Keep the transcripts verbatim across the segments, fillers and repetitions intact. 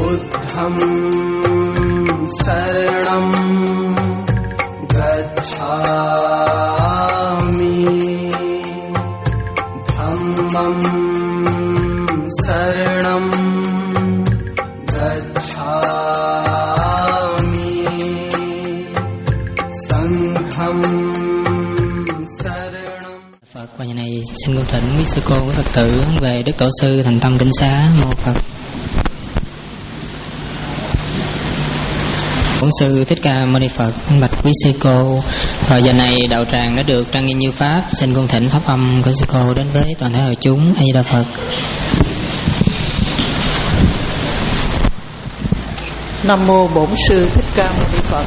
Buddham saranam gacchami, Dhammam saranam gacchami, Sangham saranam. Phật và nhà này xin cung thỉnh quý sư cô, quý Phật tử về Đức Tổ sư thành tâm tịnh xá. Mô Phật. Bổn sư Thích Ca Mâu Ni Phật. Bạch quý sư cô, thời giờ này đạo tràng đã được trang nghiêm như pháp, xin cung thỉnh pháp âm của sư cô đến với toàn thể hội chúng. A Di Đà Phật. Nam mô Bổn sư Thích Ca Mâu Ni Phật.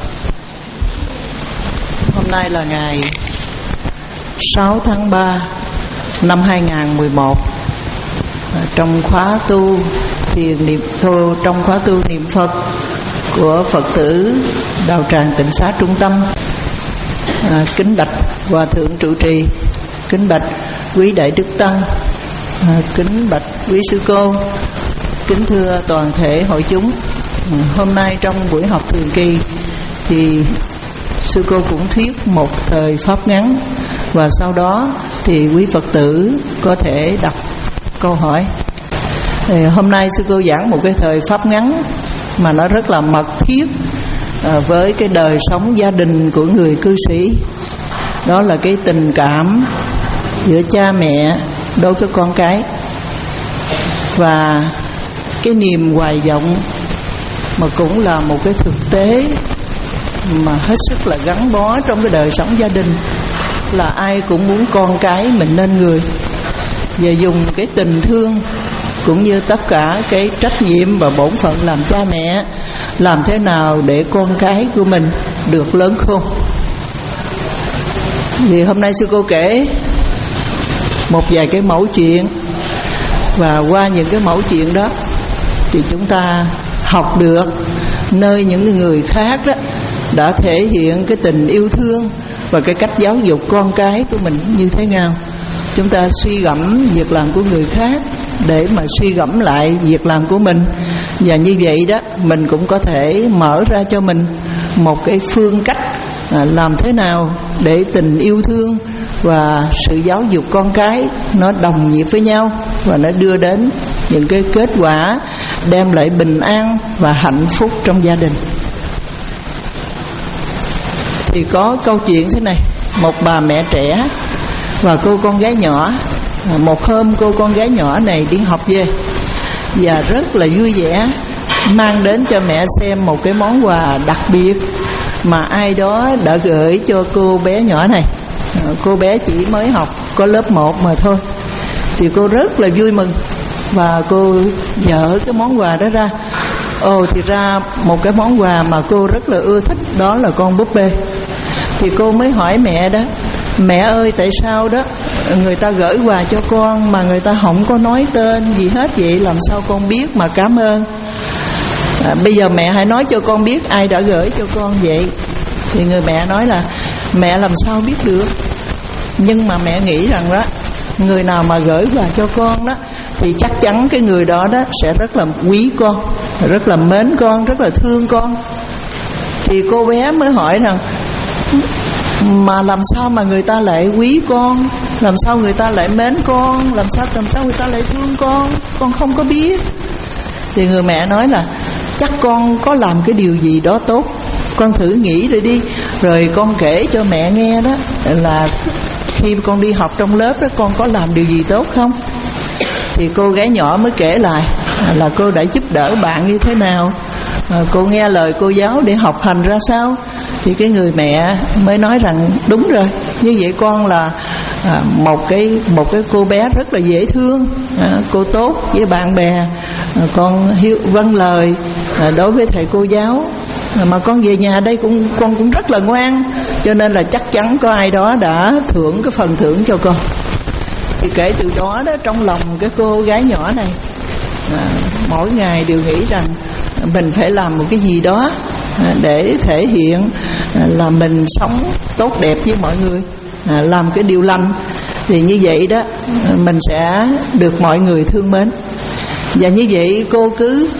Hôm nay là ngày sáu tháng ba năm hai nghìn không trăm mười một. Trong khóa tu thiền niệm thô, trong khóa tu niệm Phật của Phật tử đạo tràng Tịnh Xá Trung Tâm, à, kính bạch Hòa thượng trụ trì, kính bạch quý đại đức tăng, à, kính bạch quý sư cô, kính thưa toàn thể hội chúng. À, hôm nay trong buổi học thường kỳ thì sư cô cũng thuyết một thời pháp ngắn, và sau đó thì quý Phật tử có thể đặt câu hỏi. Thì hôm nay sư cô giảng một cái thời pháp ngắn mà nó rất là mật thiết à, với cái đời sống gia đình của người cư sĩ. Đó là cái tình cảm giữa cha mẹ đối với con cái, và cái niềm hoài vọng mà cũng là một cái thực tế mà hết sức là gắn bó trong cái đời sống gia đình, là ai cũng muốn con cái mình nên người, và dùng cái tình thương cũng như tất cả cái trách nhiệm và bổn phận làm cha mẹ, làm thế nào để con cái của mình được lớn khôn. Thì hôm nay sư cô kể một vài cái mẫu chuyện, và qua những cái mẫu chuyện đó thì chúng ta học được nơi những người khác đó đã thể hiện cái tình yêu thương và cái cách giáo dục con cái của mình như thế nào. Chúng ta suy gẫm việc làm của người khác để mà suy gẫm lại việc làm của mình, và như vậy đó mình cũng có thể mở ra cho mình một cái phương cách à, làm thế nào để tình yêu thương và sự giáo dục con cái nó đồng nhịp với nhau, và nó đưa đến những cái kết quả đem lại bình an và hạnh phúc trong gia đình. Thì có câu chuyện thế này: một bà mẹ trẻ và cô con gái nhỏ. Một hôm cô con gái nhỏ này đi học về và rất là vui vẻ mang đến cho mẹ xem một cái món quà đặc biệt mà ai đó đã gửi cho cô bé nhỏ này. Cô bé chỉ mới học có lớp một mà thôi. Thì cô rất là vui mừng và cô dở cái món quà đó ra. Ồ, thì ra một cái món quà mà cô rất là ưa thích, đó là con búp bê. Thì cô mới hỏi mẹ đó: mẹ ơi, tại sao đó người ta gửi quà cho con mà người ta không có nói tên gì hết vậy, làm sao con biết mà cảm ơn? À, bây giờ mẹ hãy nói cho con biết ai đã gửi cho con vậy. Thì người mẹ nói là mẹ làm sao biết được, nhưng mà mẹ nghĩ rằng đó, người nào mà gửi quà cho con đó thì chắc chắn cái người đó đó sẽ rất là quý con, rất là mến con, rất là thương con. Thì cô bé mới hỏi rằng: mà làm sao mà người ta lại quý con, làm sao người ta lại mến con, làm sao làm sao người ta lại thương con, con không có biết. Thì người mẹ nói là chắc con có làm cái điều gì đó tốt, con thử nghĩ rồi đi, rồi con kể cho mẹ nghe đó, là khi con đi học trong lớp đó con có làm điều gì tốt không. Thì cô gái nhỏ mới kể lại là cô đã giúp đỡ bạn như thế nào, cô nghe lời cô giáo để học hành ra sao. Thì cái người mẹ mới nói rằng đúng rồi, như vậy con là à, một cái một cái cô bé rất là dễ thương, à, cô tốt với bạn bè, à, con hiếu vâng lời à, đối với thầy cô giáo, à, mà con về nhà đây cũng con cũng rất là ngoan, cho nên là chắc chắn có ai đó đã thưởng cái phần thưởng cho con. Thì kể từ đó đó, trong lòng cái cô gái nhỏ này à, mỗi ngày đều nghĩ rằng mình phải làm một cái gì đó để thể hiện là mình sống tốt đẹp với mọi người, làm cái điều lành. Thì như vậy đó mình sẽ được mọi người thương mến. Và như vậy cô cứ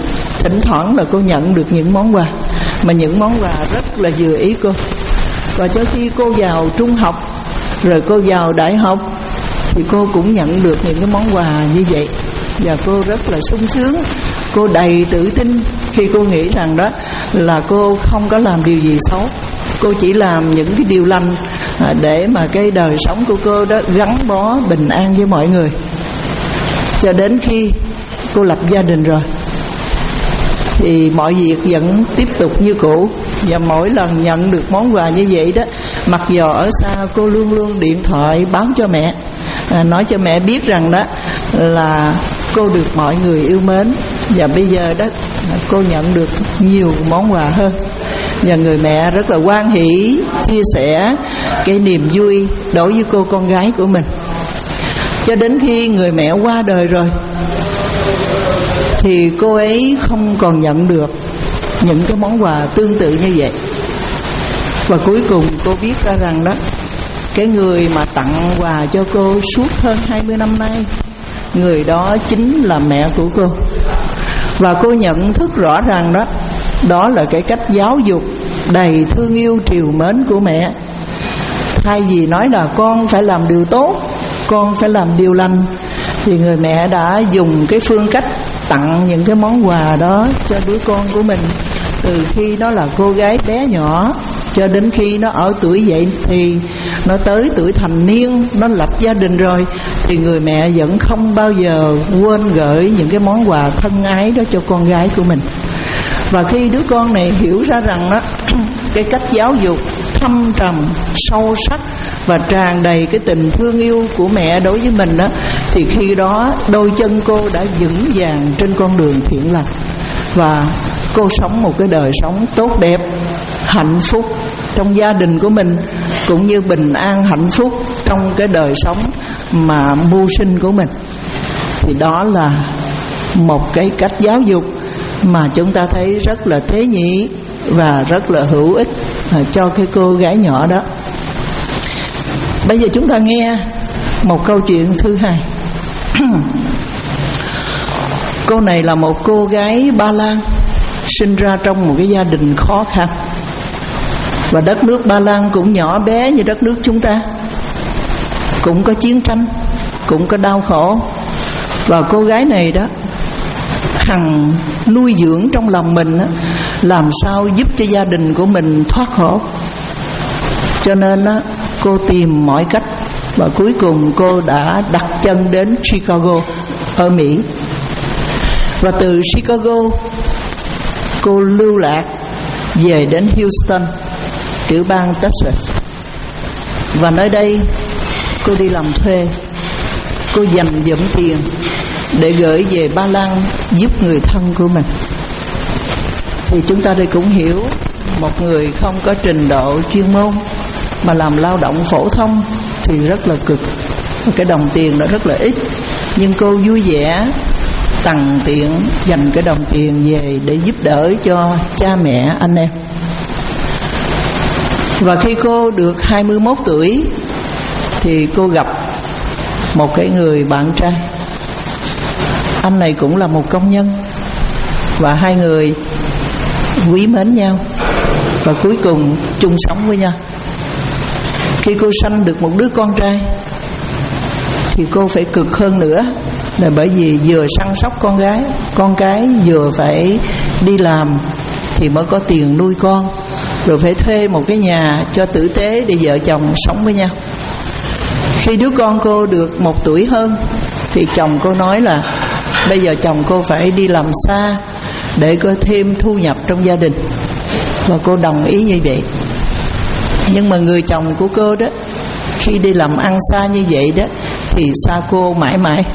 thỉnh thoảng là cô nhận được những món quà, mà những món quà rất là vừa ý cô. Và cho khi cô vào trung học rồi cô vào đại học thì cô cũng nhận được những cái món quà như vậy, và cô rất là sung sướng. Cô đầy tự tin khi cô nghĩ rằng đó là cô không có làm điều gì xấu, cô chỉ làm những cái điều lành để mà cái đời sống của cô đó gắn bó bình an với mọi người. Cho đến khi cô lập gia đình rồi thì mọi việc vẫn tiếp tục như cũ. Và mỗi lần nhận được món quà như vậy đó, mặc dù ở xa, cô luôn luôn điện thoại báo cho mẹ, à, nói cho mẹ biết rằng đó là cô được mọi người yêu mến. Và bây giờ đó cô nhận được nhiều món quà hơn, và người mẹ rất là hoan hỷ chia sẻ cái niềm vui đối với cô con gái của mình. Cho đến khi người mẹ qua đời rồi thì cô ấy không còn nhận được những cái món quà tương tự như vậy. Và cuối cùng cô biết ra rằng đó, cái người mà tặng quà cho cô suốt hơn hai mươi năm nay, người đó chính là mẹ của cô. Và cô nhận thức rõ ràng đó, đó là cái cách giáo dục đầy thương yêu trìu mến của mẹ. Thay vì nói là con phải làm điều tốt, con phải làm điều lành, thì người mẹ đã dùng cái phương cách tặng những cái món quà đó cho đứa con của mình. Từ khi nó là cô gái bé nhỏ cho đến khi nó ở tuổi dậy thì, nó tới tuổi thành niên, nó lập gia đình rồi, thì người mẹ vẫn không bao giờ quên gửi những cái món quà thân ái đó cho con gái của mình. Và khi đứa con này hiểu ra rằng đó, cái cách giáo dục thâm trầm, sâu sắc và tràn đầy cái tình thương yêu của mẹ đối với mình đó, thì khi đó đôi chân cô đã vững vàng trên con đường thiện lành, và cô sống một cái đời sống tốt đẹp, hạnh phúc trong gia đình của mình, cũng như bình an hạnh phúc trong cái đời sống mà mưu sinh của mình. Thì đó là một cái cách giáo dục mà chúng ta thấy rất là tế nhị và rất là hữu ích cho cái cô gái nhỏ đó. Bây giờ chúng ta nghe một câu chuyện thứ hai. Cô này là một cô gái Ba Lan, sinh ra trong một cái gia đình khó khăn. Và đất nước Ba Lan cũng nhỏ bé như đất nước chúng ta, cũng có chiến tranh, cũng có đau khổ. Và cô gái này đó hằng nuôi dưỡng trong lòng mình đó, làm sao giúp cho gia đình của mình thoát khổ. Cho nên đó, cô tìm mọi cách, và cuối cùng cô đã đặt chân đến Chicago ở Mỹ. Và từ Chicago cô lưu lạc về đến Houston, tiểu bang Texas. Và nơi đây cô đi làm thuê, cô dành dụm tiền để gửi về Ba Lan giúp người thân của mình. Thì chúng ta đây cũng hiểu, một người không có trình độ chuyên môn mà làm lao động phổ thông thì rất là cực, cái đồng tiền nó rất là ít. Nhưng cô vui vẻ tằn tiện dành cái đồng tiền về để giúp đỡ cho cha mẹ, anh em. Và khi cô được hai mươi mốt tuổi thì cô gặp một cái người bạn trai. Anh này cũng là một công nhân, và hai người quý mến nhau và cuối cùng chung sống với nhau. Khi cô sanh được một đứa con trai thì cô phải cực hơn nữa, là bởi vì vừa săn sóc con gái, con cái vừa phải đi làm thì mới có tiền nuôi con, rồi phải thuê một cái nhà cho tử tế để vợ chồng sống với nhau. Khi đứa con cô được một tuổi hơn thì chồng cô nói là bây giờ chồng cô phải đi làm xa để có thêm thu nhập trong gia đình. Và cô đồng ý như vậy. Nhưng mà người chồng của cô đó, khi đi làm ăn xa như vậy đó thì xa cô mãi mãi.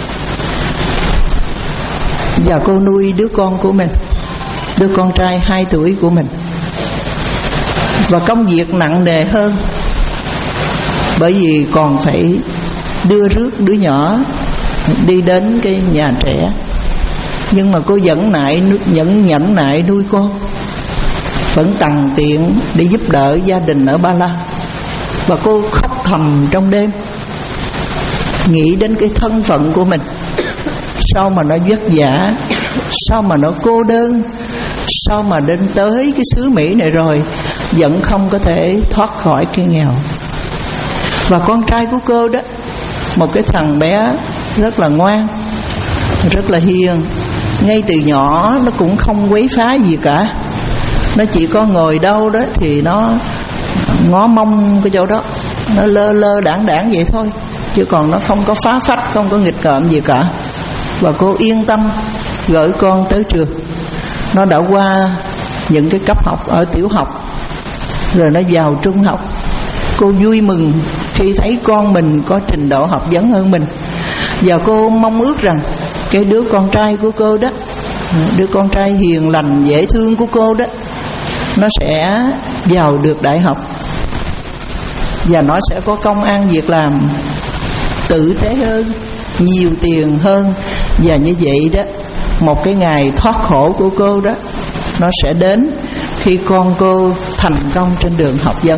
Và cô nuôi đứa con của mình, đứa con trai hai tuổi của mình. Và công việc nặng nề hơn, bởi vì còn phải đưa rước đứa nhỏ đi đến cái nhà trẻ. Nhưng mà cô vẫn nại, nhẫn nhẫn nại nuôi con, vẫn tằn tiện để giúp đỡ gia đình ở Ba Lan. Và cô khóc thầm trong đêm, nghĩ đến cái thân phận của mình, sao mà nó vất vả, sao mà nó cô đơn, sao mà đến tới cái xứ Mỹ này rồi vẫn không có thể thoát khỏi cái nghèo. Và con trai của cô đó, một cái thằng bé rất là ngoan, rất là hiền, ngay từ nhỏ nó cũng không quấy phá gì cả. Nó chỉ có ngồi đâu đó thì nó ngó mông cái chỗ đó, nó lơ lơ đảng đảng vậy thôi, chứ còn nó không có phá phách, không có nghịch ngợm gì cả. Và cô yên tâm gửi con tới trường. Nó đã qua những cái cấp học ở tiểu học, rồi nó vào trung học. Cô vui mừng khi thấy con mình có trình độ học vấn hơn mình. Và cô mong ước rằng cái đứa con trai của cô đó, đứa con trai hiền lành dễ thương của cô đó, nó sẽ vào được đại học, và nó sẽ có công ăn việc làm tử tế hơn, nhiều tiền hơn. Và như vậy đó, một cái ngày thoát khổ của cô đó, nó sẽ đến khi con cô thành công trên đường học vấn.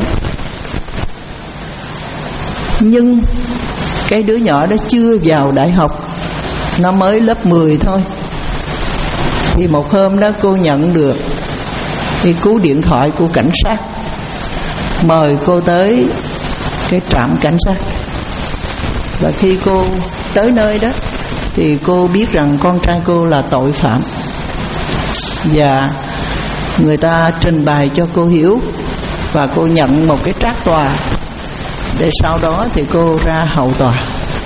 Nhưng cái đứa nhỏ đó chưa vào đại học, nó mới lớp mười thôi. Thì một hôm đó cô nhận được cái cú điện thoại của cảnh sát mời cô tới cái trạm cảnh sát. Và khi cô tới nơi đó thì cô biết rằng con trai cô là tội phạm, và người ta trình bày cho cô hiểu, và cô nhận một cái trác tòa để sau đó thì cô ra hầu tòa.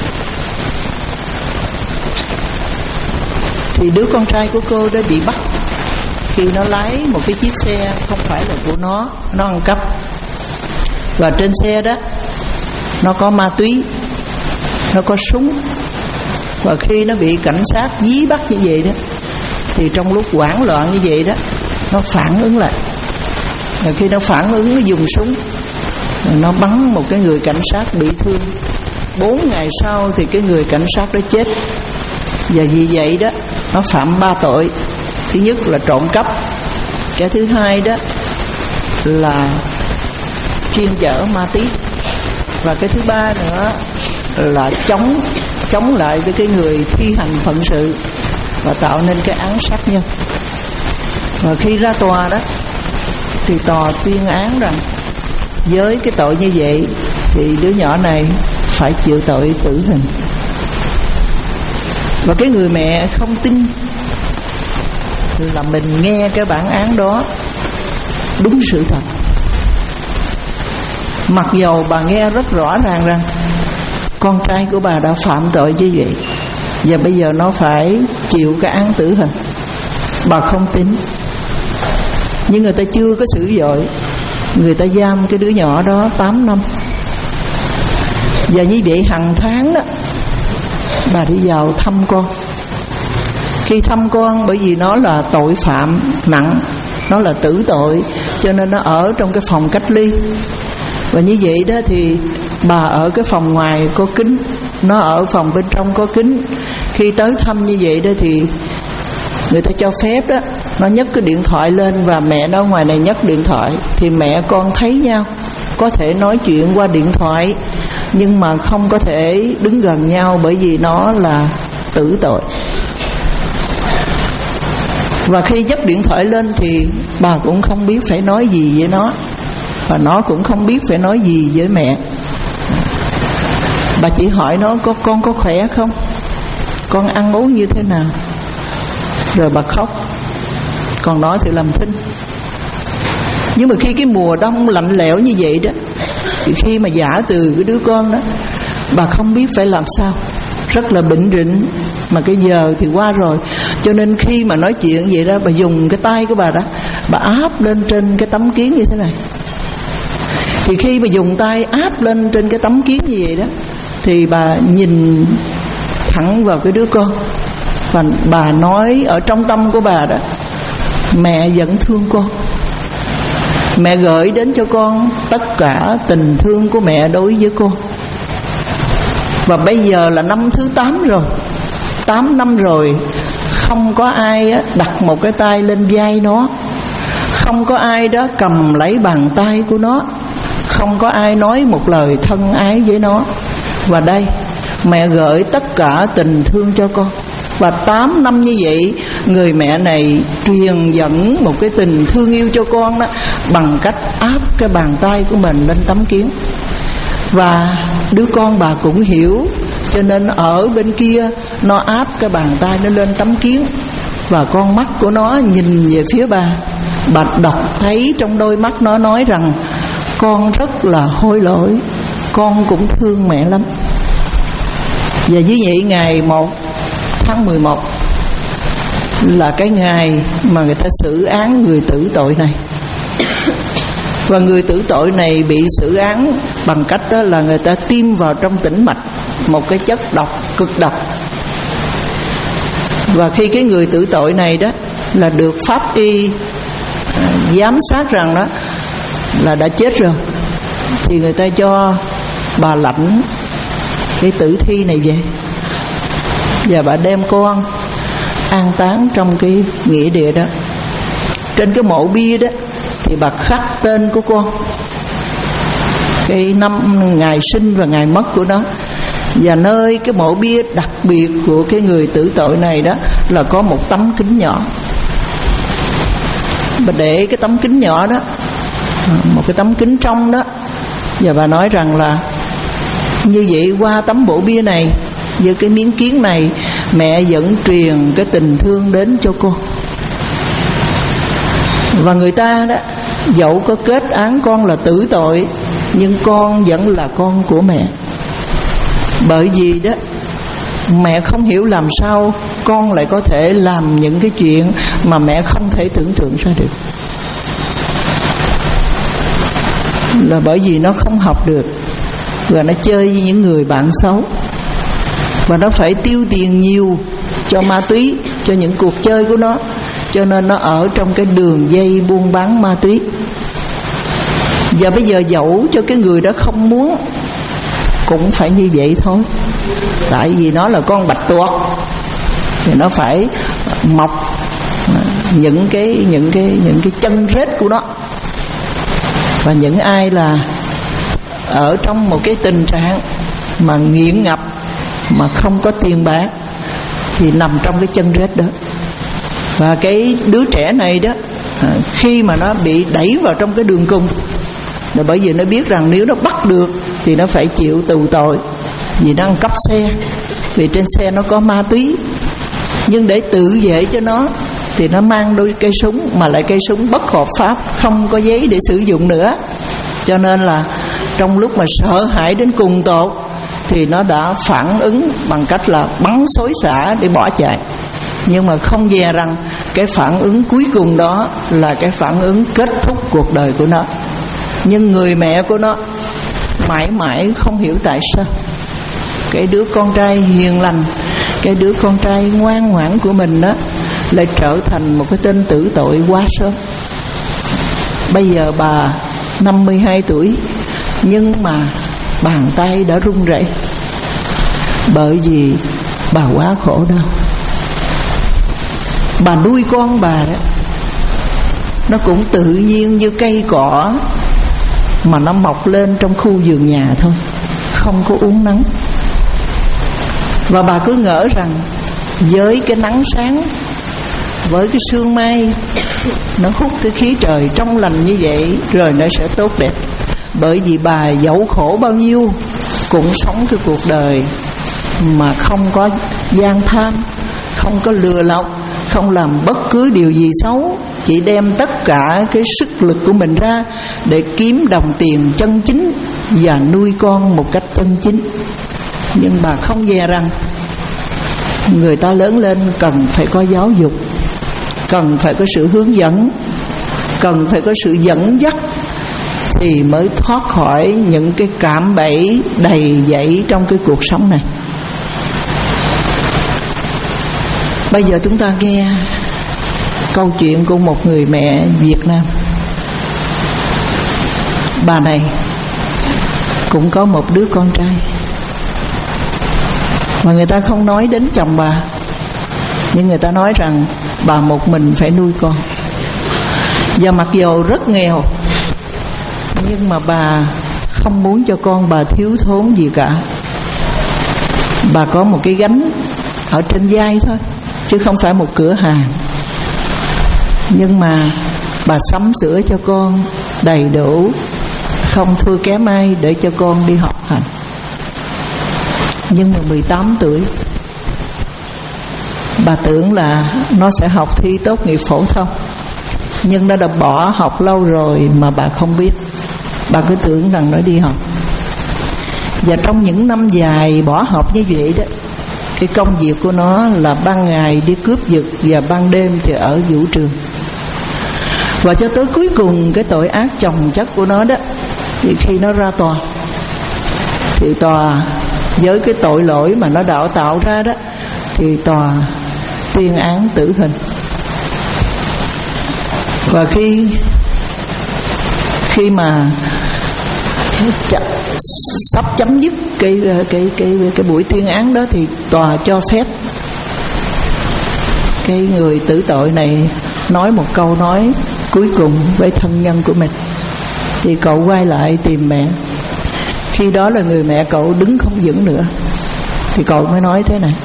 Thì đứa con trai của cô đã bị bắt khi nó lái một cái chiếc xe không phải là của nó, nó ăn cắp. Và trên xe đó nó có ma túy, nó có súng. Và khi nó bị cảnh sát dí bắt như vậy đó, thì trong lúc hoảng loạn như vậy đó, nó phản ứng lại. Và khi nó phản ứng, nó dùng súng, nó bắn một cái người cảnh sát bị thương. Bốn ngày sau thì cái người cảnh sát đó chết. Và vì vậy đó, nó phạm ba tội. Thứ nhất là trộm cắp, cái thứ hai đó là chuyên chở ma túy, và cái thứ ba nữa là chống chống lại với cái người thi hành phận sự và tạo nên cái án sát nhân. Và khi ra tòa đó thì tòa tuyên án rằng với cái tội như vậy thì đứa nhỏ này phải chịu tội tử hình. Và cái người mẹ không tin là mình nghe cái bản án đó đúng sự thật, mặc dầu bà nghe rất rõ ràng rằng con trai của bà đã phạm tội như vậy và bây giờ nó phải chịu cái án tử hình. Bà không tin. Nhưng người ta chưa có xử dội, người ta giam cái đứa nhỏ đó tám năm. Và như vậy hàng tháng đó bà đi vào thăm con. Khi thăm con, bởi vì nó là tội phạm nặng, nó là tử tội, cho nên nó ở trong cái phòng cách ly. Và như vậy đó thì bà ở cái phòng ngoài có kính, nó ở phòng bên trong có kính. Khi tới thăm như vậy đó thì người ta cho phép đó, nó nhấc cái điện thoại lên và mẹ nó ngoài này nhấc điện thoại, thì mẹ con thấy nhau, có thể nói chuyện qua điện thoại, nhưng mà không có thể đứng gần nhau bởi vì nó là tử tội. Và khi nhấc điện thoại lên thì bà cũng không biết phải nói gì với nó, và nó cũng không biết phải nói gì với mẹ. Bà chỉ hỏi nó có con có khỏe không, con ăn uống như thế nào, rồi bà khóc. Còn nó thì làm thinh. Nhưng mà khi cái mùa đông lạnh lẽo như vậy đó, thì khi mà giả từ cái đứa con đó, bà không biết phải làm sao, rất là bệnh rịnh, mà cái giờ thì qua rồi. Cho nên khi mà nói chuyện vậy đó, bà dùng cái tay của bà đó, bà áp lên trên cái tấm kiến như thế này. Thì khi mà dùng tay áp lên trên cái tấm kiến như vậy đó, thì bà nhìn thẳng vào cái đứa con, và bà nói ở trong tâm của bà đó: mẹ vẫn thương con, mẹ gửi đến cho con tất cả tình thương của mẹ đối với con. Và bây giờ là năm thứ tám rồi, tám năm rồi, không có ai đặt một cái tay lên vai nó, không có ai đó cầm lấy bàn tay của nó, không có ai nói một lời thân ái với nó. Và đây, mẹ gửi tất cả tình thương cho con. Và tám năm như vậy, người mẹ này truyền dẫn một cái tình thương yêu cho con đó bằng cách áp cái bàn tay của mình lên tấm kiến. Và đứa con bà cũng hiểu, cho nên ở bên kia nó áp cái bàn tay nó lên tấm kiến, và con mắt của nó nhìn về phía bà. Bà đọc thấy trong đôi mắt nó nói rằng con rất là hối lỗi, con cũng thương mẹ lắm. Và như vậy ngày một tháng mười một là cái ngày mà người ta xử án người tử tội này. Và người tử tội này bị xử án bằng cách đó là người ta tiêm vào trong tĩnh mạch một cái chất độc, cực độc. Và khi cái người tử tội này đó là được pháp y à, giám sát rằng đó là đã chết rồi, thì người ta cho bà lãnh cái tử thi này về, và bà đem con an táng trong cái nghĩa địa đó. Trên cái mộ bia đó thì bà khắc tên của con, cái năm ngày sinh và ngày mất của nó. Và nơi cái mộ bia đặc biệt của cái người tử tội này đó là có một tấm kính nhỏ. Bà để cái tấm kính nhỏ đó, một cái tấm kính trong đó, và bà nói rằng là như vậy qua tấm mộ bia này, với cái miếng kiến này, mẹ vẫn truyền cái tình thương đến cho con. Và người ta đó, dẫu có kết án con là tử tội, nhưng con vẫn là con của mẹ. Bởi vì đó, mẹ không hiểu làm sao con lại có thể làm những cái chuyện mà mẹ không thể tưởng tượng ra được. Là bởi vì nó không học được, và nó chơi với những người bạn xấu, và nó phải tiêu tiền nhiều cho ma túy, cho những cuộc chơi của nó, cho nên nó ở trong cái đường dây buôn bán ma túy. Và bây giờ dẫu cho cái người đó không muốn cũng phải như vậy thôi. Tại vì nó là con bạch tuộc thì nó phải mọc những cái những cái những cái chân rết của nó. Và những ai là ở trong một cái tình trạng mà nghiện ngập mà không có tiền bạc thì nằm trong cái chân rết đó. Và cái đứa trẻ này đó, khi mà nó bị đẩy vào trong cái đường cùng, là bởi vì nó biết rằng nếu nó bắt được thì nó phải chịu tù tội, vì nó ăn cắp xe, vì trên xe nó có ma túy. Nhưng để tự vệ cho nó thì nó mang đôi cây súng, mà lại cây súng bất hợp pháp, không có giấy để sử dụng nữa. Cho nên là trong lúc mà sợ hãi đến cùng tột thì nó đã phản ứng bằng cách là bắn xối xả để bỏ chạy. Nhưng mà không dè rằng cái phản ứng cuối cùng đó là cái phản ứng kết thúc cuộc đời của nó. Nhưng người mẹ của nó mãi mãi không hiểu tại sao cái đứa con trai hiền lành, cái đứa con trai ngoan ngoãn của mình đó lại trở thành một cái tên tử tội quá sớm. Bây giờ bà năm mươi hai tuổi, nhưng mà bàn tay đã run rẩy, bởi vì bà quá khổ đau. Bà nuôi con bà đó, nó cũng tự nhiên như cây cỏ mà nó mọc lên trong khu vườn nhà thôi, không có uốn nắng. Và bà cứ ngỡ rằng với cái nắng sáng, với cái sương mai, nó hút cái khí trời trong lành như vậy rồi nó sẽ tốt đẹp. Bởi vì bà dẫu khổ bao nhiêu cũng sống cái cuộc đời mà không có gian tham, không có lừa lọc, không làm bất cứ điều gì xấu, chỉ đem tất cả cái sức lực của mình ra để kiếm đồng tiền chân chính và nuôi con một cách chân chính. Nhưng bà không dè rằng người ta lớn lên cần phải có giáo dục, cần phải có sự hướng dẫn, cần phải có sự dẫn dắt thì mới thoát khỏi những cái cạm bẫy đầy dẫy trong cái cuộc sống này. Bây giờ chúng ta nghe câu chuyện của một người mẹ Việt Nam. Bà này cũng có một đứa con trai, mà người ta không nói đến chồng bà, nhưng người ta nói rằng bà một mình phải nuôi con. Và mặc dù rất nghèo, nhưng mà bà không muốn cho con bà thiếu thốn gì cả. Bà có một cái gánh ở trên vai thôi, chứ không phải một cửa hàng. Nhưng mà bà sắm sửa cho con đầy đủ, không thua kém ai để cho con đi học hành. Nhưng mà mười tám tuổi, bà tưởng là nó sẽ học thi tốt nghiệp phổ thông, nhưng nó đã bỏ học lâu rồi mà bà không biết. Bà cứ tưởng rằng nó đi học. Và trong những năm dài bỏ học như vậy đó, cái công việc của nó là ban ngày đi cướp giật và ban đêm thì ở vũ trường. Và cho tới cuối cùng cái tội ác chồng chất của nó đó, thì khi nó ra tòa thì tòa với cái tội lỗi mà nó đã tạo ra đó, thì tòa tuyên án tử hình. Và khi khi mà sắp chấm dứt cái cái cái cái buổi tuyên án đó, thì tòa cho phép cái người tử tội này nói một câu nói cuối cùng với thân nhân của mình. Thì cậu quay lại tìm mẹ. Khi đó là người mẹ cậu đứng không vững nữa, thì cậu mới nói thế này: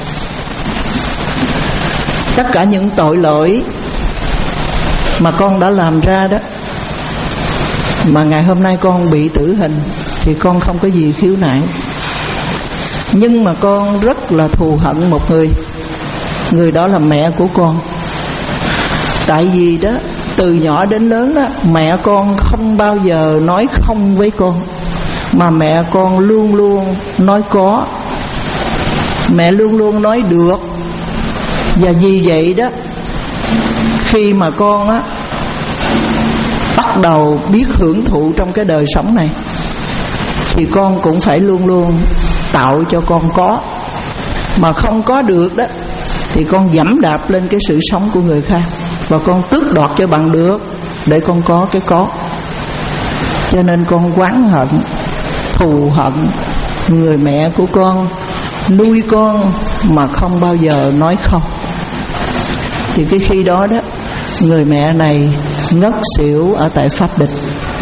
tất cả những tội lỗi mà con đã làm ra đó, mà ngày hôm nay con bị tử hình, thì con không có gì khiếu nại. Nhưng mà con rất là thù hận một người. Người đó là mẹ của con. Tại vì đó, từ nhỏ đến lớn đó, mẹ con không bao giờ nói không với con, mà mẹ con luôn luôn nói có. Mẹ luôn luôn nói được. Và vì vậy đó, khi mà con á bắt đầu biết hưởng thụ trong cái đời sống này, thì con cũng phải luôn luôn tạo cho con có. Mà không có được đó, thì con giẫm đạp lên cái sự sống của người khác, và con tước đoạt cho bằng được để con có cái có. Cho nên con oán hận, thù hận người mẹ của con, nuôi con mà không bao giờ nói không. Thì cái khi đó đó, người mẹ này ngất xỉu ở tại Pháp Địch.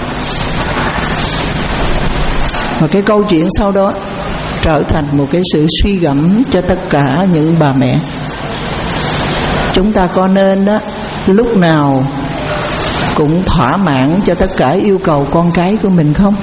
Và cái câu chuyện sau đó trở thành một cái sự suy gẫm cho tất cả những bà mẹ. Chúng ta có nên đó, lúc nào cũng thỏa mãn cho tất cả yêu cầu con cái của mình không?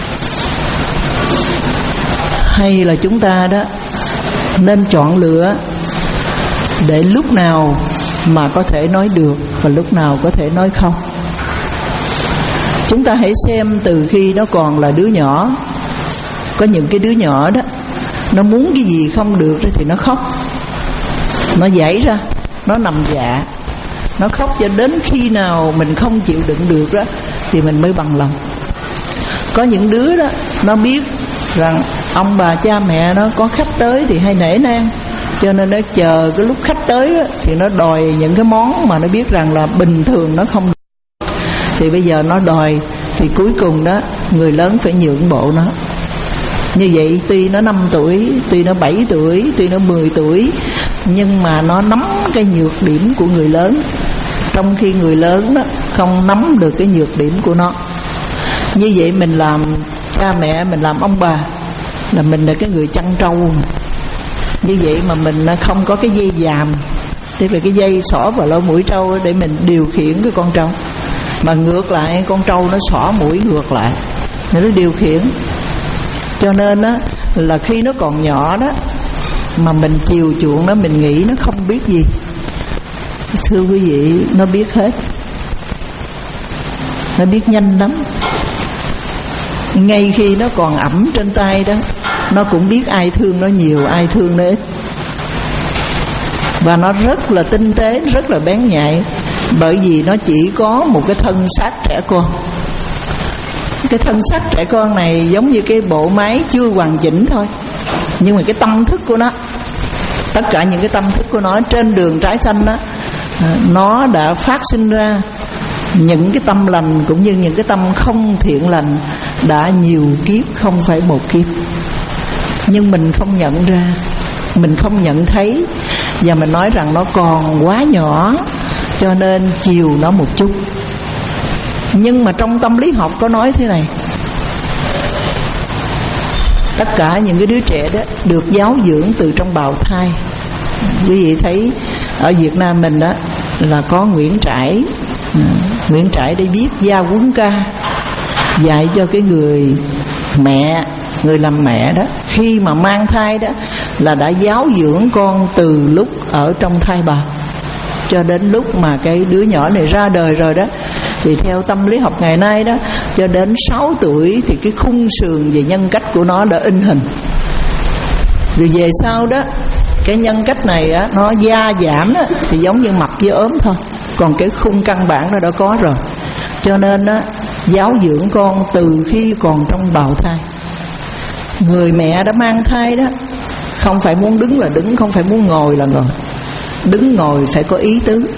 Hay là chúng ta đó nên chọn lựa để lúc nào mà có thể nói được và lúc nào có thể nói không? Chúng ta hãy xem từ khi nó còn là đứa nhỏ. Có những cái đứa nhỏ đó, nó muốn cái gì không được thì nó khóc, nó giãy ra, nó nằm dạ, nó khóc cho đến khi nào mình không chịu đựng được đó thì mình mới bằng lòng. Có những đứa đó, nó biết rằng ông bà cha mẹ nó có khách tới thì hay nể nang, cho nên nó chờ cái lúc khách tới đó, thì nó đòi những cái món mà nó biết rằng là bình thường nó không được. Thì bây giờ nó đòi, thì cuối cùng đó người lớn phải nhượng bộ nó. Như vậy tuy nó năm tuổi, tuy nó bảy tuổi, tuy nó mười tuổi, nhưng mà nó nắm cái nhược điểm của người lớn, trong khi người lớn đó không nắm được cái nhược điểm của nó. Như vậy mình làm cha mẹ, mình làm ông bà, là mình là cái người chăn trâu. Như vậy mà mình không có cái dây dàm, tức là cái dây xỏ vào lỗ mũi trâu để mình điều khiển cái con trâu. Mà ngược lại, con trâu nó xỏ mũi ngược lại để nó điều khiển. Cho nên á, là khi nó còn nhỏ đó mà mình chiều chuộng nó, mình nghĩ nó không biết gì. Thưa quý vị, nó biết hết. Nó biết nhanh lắm. Ngay khi nó còn ẩm trên tay đó, nó cũng biết ai thương nó nhiều, ai thương nó ít. Và nó rất là tinh tế, rất là bén nhạy. Bởi vì nó chỉ có một cái thân xác trẻ con. Cái thân xác trẻ con này giống như cái bộ máy chưa hoàn chỉnh thôi, nhưng mà cái tâm thức của nó, tất cả những cái tâm thức của nó trên đường trái xanh đó, nó đã phát sinh ra những cái tâm lành cũng như những cái tâm không thiện lành đã nhiều kiếp, không phải một kiếp. Nhưng mình không nhận ra, mình không nhận thấy, và mình nói rằng nó còn quá nhỏ, cho nên chiều nó một chút. Nhưng mà trong tâm lý học có nói thế này: tất cả những cái đứa trẻ đó được giáo dưỡng từ trong bào thai. Quý vị thấy ở Việt Nam mình đó là có Nguyễn Trãi. à, Nguyễn Trãi để viết Gia Huấn Ca, dạy cho cái người mẹ, người làm mẹ đó, khi mà mang thai đó là đã giáo dưỡng con từ lúc ở trong thai bào cho đến lúc mà cái đứa nhỏ này ra đời rồi đó. Thì theo tâm lý học ngày nay đó, cho đến sáu tuổi thì cái khung sườn về nhân cách của nó đã in hình. Rồi về sau đó, cái nhân cách này á, nó gia giảm á, thì giống như mập với ốm thôi. Còn cái khung căn bản nó đã có rồi. Cho nên á, giáo dưỡng con từ khi còn trong bào thai. Người mẹ đã mang thai đó, không phải muốn đứng là đứng, không phải muốn ngồi là ngồi. Đứng ngồi phải có ý tứ,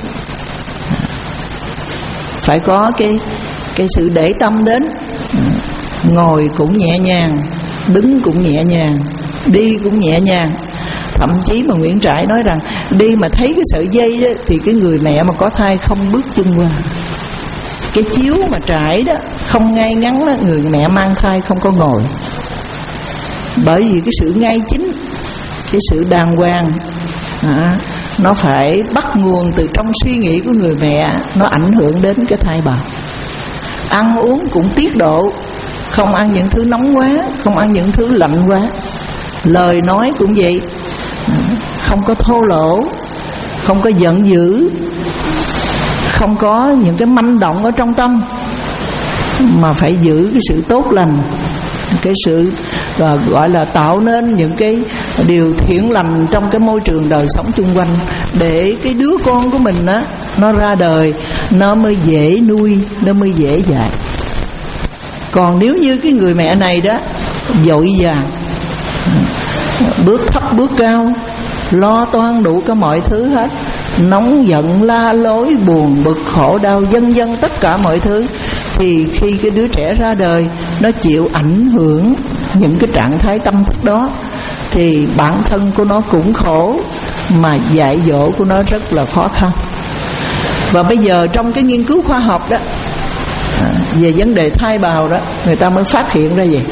phải có cái cái sự để tâm đến. Ngồi cũng nhẹ nhàng, đứng cũng nhẹ nhàng, đi cũng nhẹ nhàng. Thậm chí mà Nguyễn Trãi nói rằng đi mà thấy cái sợi dây đó, thì cái người mẹ mà có thai không bước chân qua. Cái chiếu mà trải đó không ngay ngắn đó, người mẹ mang thai không có ngồi. Bởi vì cái sự ngay chính, cái sự đàng hoàng à, nó phải bắt nguồn từ trong suy nghĩ của người mẹ, nó ảnh hưởng đến cái thai bào. Ăn uống cũng tiết độ, không ăn những thứ nóng quá, không ăn những thứ lạnh quá. Lời nói cũng vậy, không có thô lỗ, không có giận dữ, không có những cái manh động ở trong tâm, mà phải giữ cái sự tốt lành, cái sự và gọi là tạo nên những cái điều thiện lành trong cái môi trường đời sống chung quanh, để cái đứa con của mình á, nó ra đời nó mới dễ nuôi, nó mới dễ dạy. Còn nếu như cái người mẹ này đó vội vàng, bước thấp bước cao, lo toan đủ cả mọi thứ hết, nóng giận, la lối, buồn bực, khổ đau, vân vân tất cả mọi thứ, thì khi cái đứa trẻ ra đời nó chịu ảnh hưởng những cái trạng thái tâm thức đó, thì bản thân của nó cũng khổ, mà dạy dỗ của nó rất là khó khăn. Và bây giờ trong cái nghiên cứu khoa học đó à, về vấn đề thai bào đó, người ta mới phát hiện ra gì?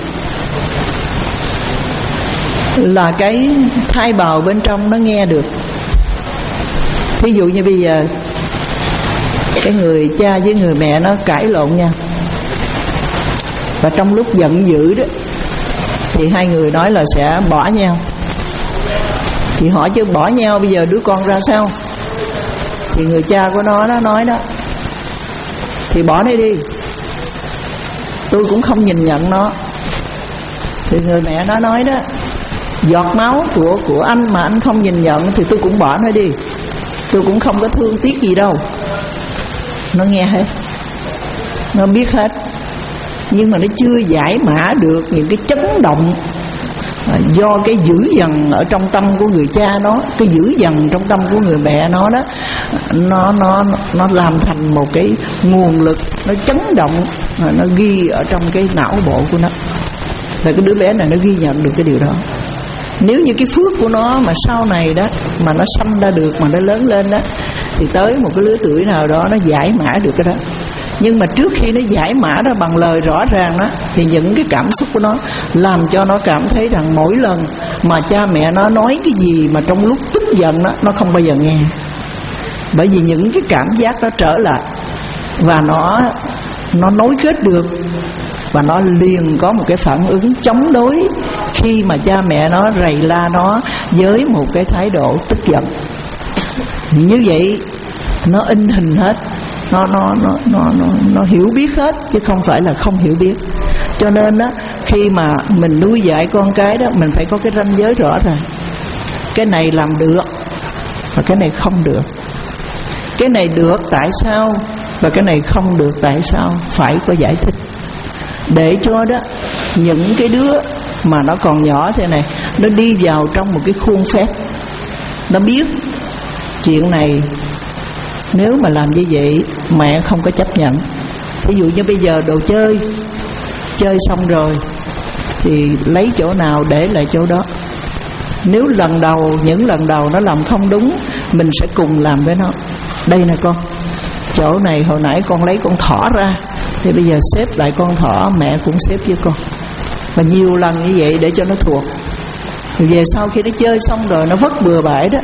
Là cái thai bào bên trong nó nghe được. Ví dụ như bây giờ cái người cha với người mẹ nó cãi lộn nhau, và trong lúc giận dữ đó thì hai người nói là sẽ bỏ nhau. Thì hỏi chứ bỏ nhau bây giờ đứa con ra sao? Thì người cha của nó nó nói đó, thì bỏ nó đi, tôi cũng không nhìn nhận nó. Thì người mẹ nó nói đó, giọt máu của của anh mà anh không nhìn nhận thì tôi cũng bỏ nó đi, tôi cũng không có thương tiếc gì đâu. Nó nghe hết, nó biết hết, nhưng mà nó chưa giải mã được những cái chấn động do cái dữ dằn ở trong tâm của người cha nó, cái dữ dằn trong tâm của người mẹ nó đó, nó nó nó làm thành một cái nguồn lực, nó chấn động, nó ghi ở trong cái não bộ của nó. Và cái đứa bé này nó ghi nhận được cái điều đó. Nếu như cái phước của nó mà sau này đó mà nó sanh ra được, mà nó lớn lên đó, thì tới một cái lứa tuổi nào đó nó giải mã được cái đó. Nhưng mà trước khi nó giải mã ra bằng lời rõ ràng đó, thì những cái cảm xúc của nó làm cho nó cảm thấy rằng mỗi lần mà cha mẹ nó nói cái gì mà trong lúc tức giận đó, nó không bao giờ nghe. Bởi vì những cái cảm giác đó trở lại, và nó nó nối kết được, và nó liền có một cái phản ứng chống đối khi mà cha mẹ nó rầy la nó với một cái thái độ tức giận. Như vậy nó in hình hết, nó nó nó nó nó nó hiểu biết hết, chứ không phải là không hiểu biết. Cho nên đó, khi mà mình nuôi dạy con cái đó, mình phải có cái ranh giới rõ ràng. Cái này làm được và cái này không được. Cái này được tại sao và cái này không được tại sao, phải có giải thích. Để cho đó những cái đứa mà nó còn nhỏ thế này, nó đi vào trong một cái khuôn phép, nó biết chuyện này nếu mà làm như vậy mẹ không có chấp nhận. Ví dụ như bây giờ đồ chơi, chơi xong rồi thì lấy chỗ nào để lại chỗ đó. Nếu lần đầu, những lần đầu nó làm không đúng, mình sẽ cùng làm với nó. Đây nè con, chỗ này hồi nãy con lấy con thỏ ra, thì bây giờ xếp lại con thỏ, mẹ cũng xếp với con. Và nhiều lần như vậy để cho nó thuộc. Rồi về sau khi nó chơi xong rồi, nó vất bừa bãi đó,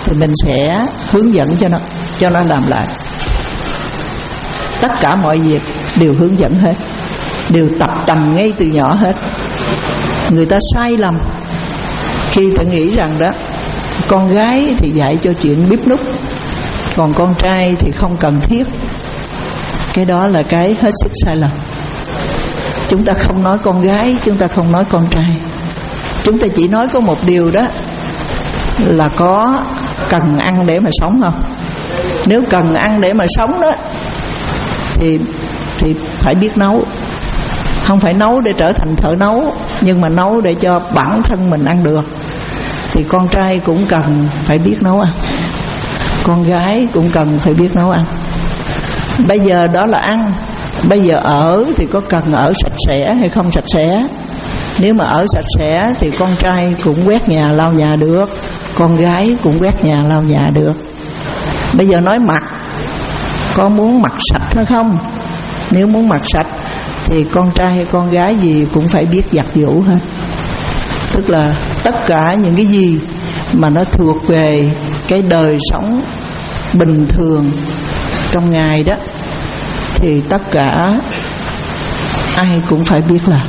thì mình sẽ hướng dẫn cho nó, cho nó làm lại. Tất cả mọi việc đều hướng dẫn hết, đều tập tành ngay từ nhỏ hết. Người ta sai lầm khi ta nghĩ rằng đó, con gái thì dạy cho chuyện bếp núc, còn con trai thì không cần thiết. Cái đó là cái hết sức sai lầm. Chúng ta không nói con gái, chúng ta không nói con trai. Chúng ta chỉ nói có một điều đó, là có cần ăn để mà sống không. Nếu cần ăn để mà sống đó Thì, thì phải biết nấu. Không phải nấu để trở thành thợ nấu, nhưng mà nấu để cho bản thân mình ăn được. Thì con trai cũng cần phải biết nấu ăn, con gái cũng cần phải biết nấu ăn. Bây giờ đó là ăn. Bây giờ ở thì có cần ở sạch sẽ hay không sạch sẽ. Nếu mà ở sạch sẽ thì con trai cũng quét nhà lau nhà được, con gái cũng quét nhà lau nhà được. Bây giờ nói mặc, có muốn mặc sạch hay không? Nếu muốn mặc sạch thì con trai hay con gái gì cũng phải biết giặt giũ hết. Tức là tất cả những cái gì mà nó thuộc về cái đời sống bình thường trong ngày đó thì tất cả ai cũng phải biết làm.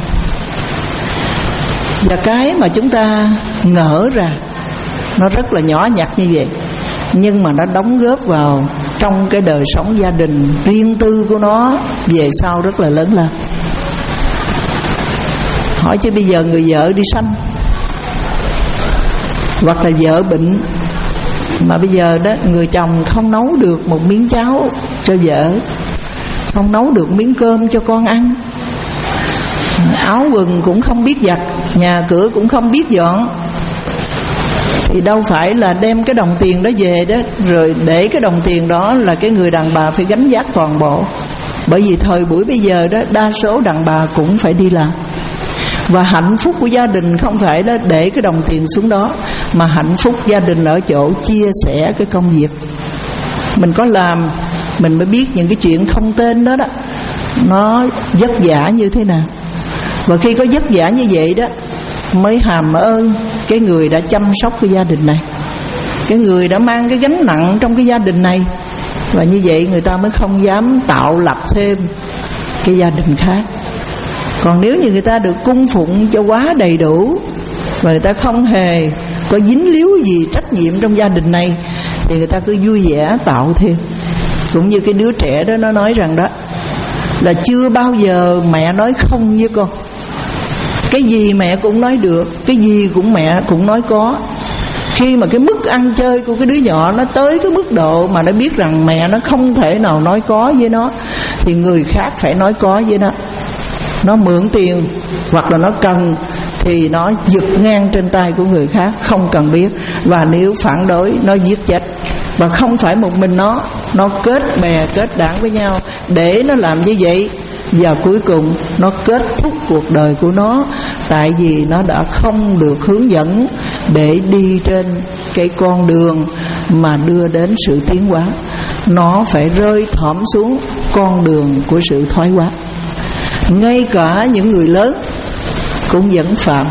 Và cái mà chúng ta ngỡ ra nó rất là nhỏ nhặt như vậy, nhưng mà nó đóng góp vào trong cái đời sống gia đình riêng tư của nó về sau rất là lớn lao. Hỏi chứ bây giờ người vợ đi sanh, hoặc là vợ bệnh, mà bây giờ đó người chồng không nấu được một miếng cháo cho vợ, không nấu được miếng cơm cho con ăn, áo quần cũng không biết giặt, nhà cửa cũng không biết dọn, thì đâu phải là đem cái đồng tiền đó về đó rồi để cái đồng tiền đó là cái người đàn bà phải gánh vác toàn bộ. Bởi vì thời buổi bây giờ đó, đa số đàn bà cũng phải đi làm. Và hạnh phúc của gia đình không phải đó để cái đồng tiền xuống đó, mà hạnh phúc gia đình ở chỗ chia sẻ cái công việc. Mình có làm mình mới biết những cái chuyện không tên đó đó nó vất vả như thế nào. Và khi có vất vả như vậy đó mới hàm ơn cái người đã chăm sóc cái gia đình này, cái người đã mang cái gánh nặng trong cái gia đình này. Và như vậy người ta mới không dám tạo lập thêm cái gia đình khác. Còn nếu như người ta được cung phụng cho quá đầy đủ và người ta không hề có dính líu gì trách nhiệm trong gia đình này thì người ta cứ vui vẻ tạo thêm. Cũng như cái đứa trẻ đó nó nói rằng đó là chưa bao giờ mẹ nói không với con. Cái gì mẹ cũng nói được, cái gì cũng mẹ cũng nói có. Khi mà cái mức ăn chơi của cái đứa nhỏ nó tới cái mức độ mà nó biết rằng mẹ nó không thể nào nói có với nó, thì người khác phải nói có với nó. Nó mượn tiền hoặc là nó cần thì nó giật ngang trên tay của người khác, không cần biết. Và nếu phản đối nó giết chết. Và không phải một mình nó, nó kết bè kết đảng với nhau để nó làm như vậy. Và cuối cùng nó kết thúc cuộc đời của nó, tại vì nó đã không được hướng dẫn để đi trên cái con đường mà đưa đến sự tiến hóa. Nó phải rơi thõm xuống con đường của sự thoái hóa. Ngay cả những người lớn cũng vẫn phạm.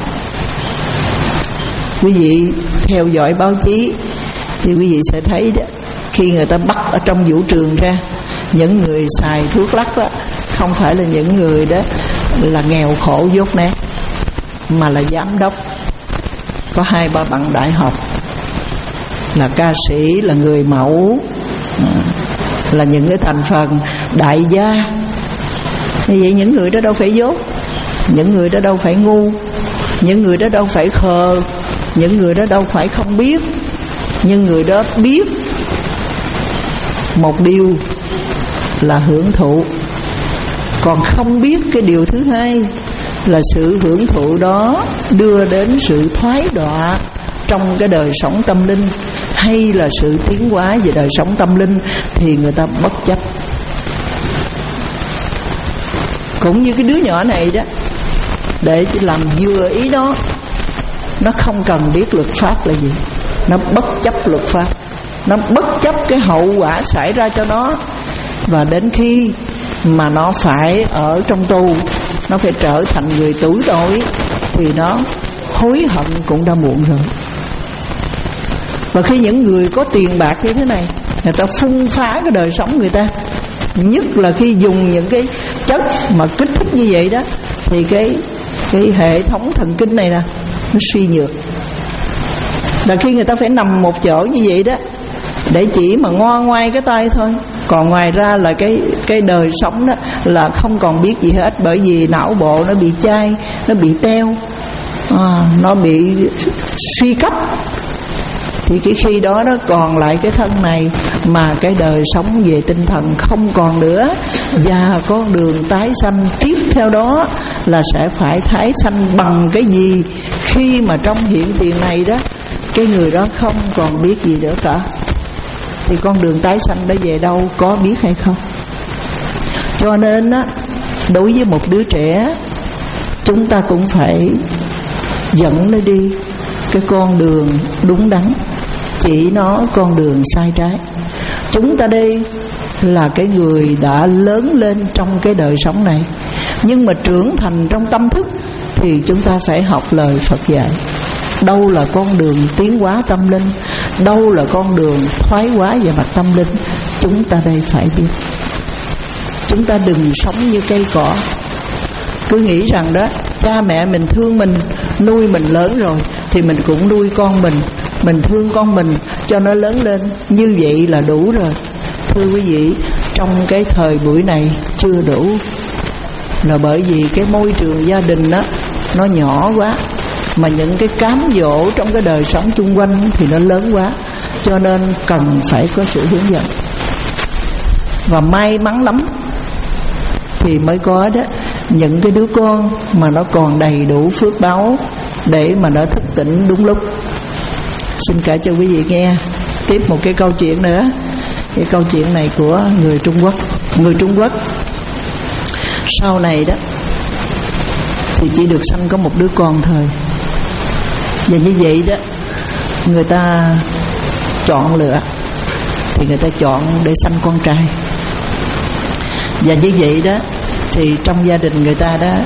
Quý vị theo dõi báo chí thì quý vị sẽ thấy đó, khi người ta bắt ở trong vũ trường ra, những người xài thuốc lắc đó không phải là những người đó là nghèo khổ dốt nát, mà là giám đốc có hai ba bằng đại học, là ca sĩ, là người mẫu, là những cái thành phần đại gia. Như vậy những người đó đâu phải dốt, những người đó đâu phải ngu, những người đó đâu phải khờ, những người đó đâu phải không biết. Nhưng người đó biết một điều là hưởng thụ, còn không biết cái điều thứ hai là sự hưởng thụ đó đưa đến sự thoái đọa trong cái đời sống tâm linh hay là sự tiến hóa về đời sống tâm linh, thì người ta bất chấp. Cũng như cái đứa nhỏ này đó, để làm vừa ý nó, nó không cần biết luật pháp là gì, nó bất chấp luật pháp, nó bất chấp cái hậu quả xảy ra cho nó. Và đến khi mà nó phải ở trong tù, nó phải trở thành người tủi tội, thì nó hối hận cũng đã muộn rồi. Và khi những người có tiền bạc như thế này, người ta phung phá cái đời sống người ta, nhất là khi dùng những cái chất mà kích thích như vậy đó, thì cái cái hệ thống thần kinh này nè nó suy nhược. Là khi người ta phải nằm một chỗ như vậy đó, để chỉ mà ngoa ngoai cái tay thôi, còn ngoài ra là cái cái đời sống đó là không còn biết gì hết, bởi vì não bộ nó bị chai, nó bị teo, à, nó bị suy cấp. Thì cái khi đó nó còn lại cái thân này, mà cái đời sống về tinh thần không còn nữa. Và con đường tái sanh tiếp theo đó là sẽ phải tái sanh bằng cái gì, khi mà trong hiện tiền này đó cái người đó không còn biết gì nữa cả, thì con đường tái sanh đã về đâu, có biết hay không? Cho nên á, đối với một đứa trẻ, chúng ta cũng phải dẫn nó đi cái con đường đúng đắn, chỉ nó con đường sai trái. Chúng ta đây là cái người đã lớn lên trong cái đời sống này, nhưng mà trưởng thành trong tâm thức thì chúng ta phải học lời Phật dạy. Đâu là con đường tiến hóa tâm linh, đâu là con đường thoái hóa về mặt tâm linh, chúng ta đây phải biết. Chúng ta đừng sống như cây cỏ, cứ nghĩ rằng đó cha mẹ mình thương mình, nuôi mình lớn rồi thì mình cũng nuôi con mình, mình thương con mình cho nó lớn lên, như vậy là đủ rồi. Thưa quý vị, trong cái thời buổi này chưa đủ, là bởi vì cái môi trường gia đình đó nó nhỏ quá, mà những cái cám dỗ trong cái đời sống chung quanh thì nó lớn quá, cho nên cần phải có sự hướng dẫn. Và may mắn lắm thì mới có đó những cái đứa con mà nó còn đầy đủ phước báu để mà nó thức tỉnh đúng lúc. Xin kể cho quý vị nghe tiếp một cái câu chuyện nữa. Cái câu chuyện này của người Trung Quốc. Người Trung Quốc sau này đó thì chỉ được sanh có một đứa con thôi. Và như vậy đó, người ta chọn lựa thì người ta chọn để sanh con trai. Và như vậy đó thì trong gia đình người ta đó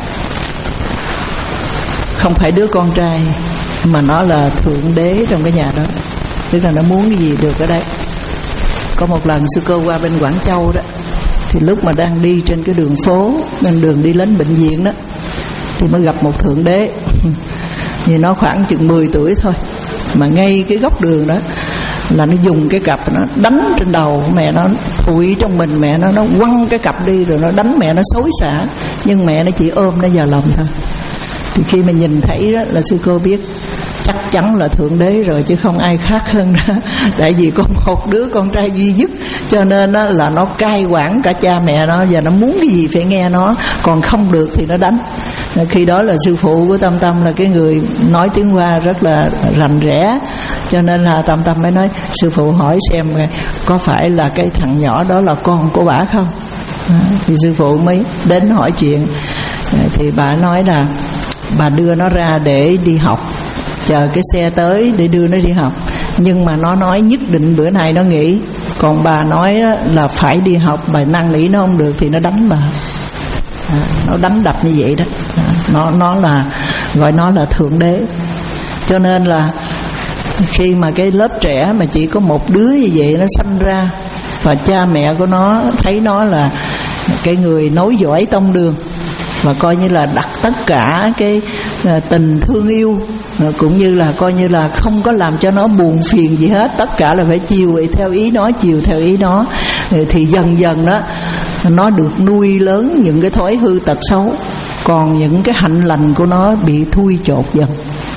không phải đứa con trai, mà nó là thượng đế trong cái nhà đó, tức là nó muốn cái gì được ở đây. Có một lần sư cô qua bên Quảng Châu đó, thì lúc mà đang đi trên cái đường phố, trên đường đi đến bệnh viện đó, thì mới gặp một thượng đế. Vì nó khoảng chừng mười tuổi thôi, mà ngay cái góc đường đó là nó dùng cái cặp nó đánh trên đầu mẹ nó, thụi trong mình mẹ nó, nó quăng cái cặp đi rồi nó đánh mẹ nó xối xả, nhưng mẹ nó chỉ ôm nó vào lòng thôi. Thì khi mà nhìn thấy đó là sư cô biết chắc chắn là thượng đế rồi, chứ không ai khác hơn đó. Tại vì có một đứa con trai duy nhất, cho nên đó là nó cai quản cả cha mẹ nó, và nó muốn cái gì phải nghe nó, còn không được thì nó đánh. Khi đó là sư phụ của Tâm Tâm là cái người nói tiếng Hoa rất là rành rẽ, cho nên là Tâm Tâm mới nói sư phụ hỏi xem có phải là cái thằng nhỏ đó là con của bà không. Thì sư phụ mới đến hỏi chuyện. Thì bà nói là bà đưa nó ra để đi học, chờ cái xe tới để đưa nó đi học, nhưng mà nó nói nhất định bữa nay nó nghỉ. Còn bà nói là phải đi học, bà năn nỉ nó không được thì nó đánh bà. À, nó đánh đập như vậy đó. À, nó nó là gọi nó là thượng đế. Cho nên là khi mà cái lớp trẻ mà chỉ có một đứa như vậy nó sanh ra, và cha mẹ của nó thấy nó là cái người nối dõi tông đường, và coi như là đặt tất cả cái tình thương yêu, cũng như là coi như là không có làm cho nó buồn phiền gì hết, tất cả là phải chiều theo ý nó, chiều theo ý nó, thì dần dần đó nó được nuôi lớn những cái thói hư tật xấu, còn những cái hạnh lành của nó bị thui chột dần.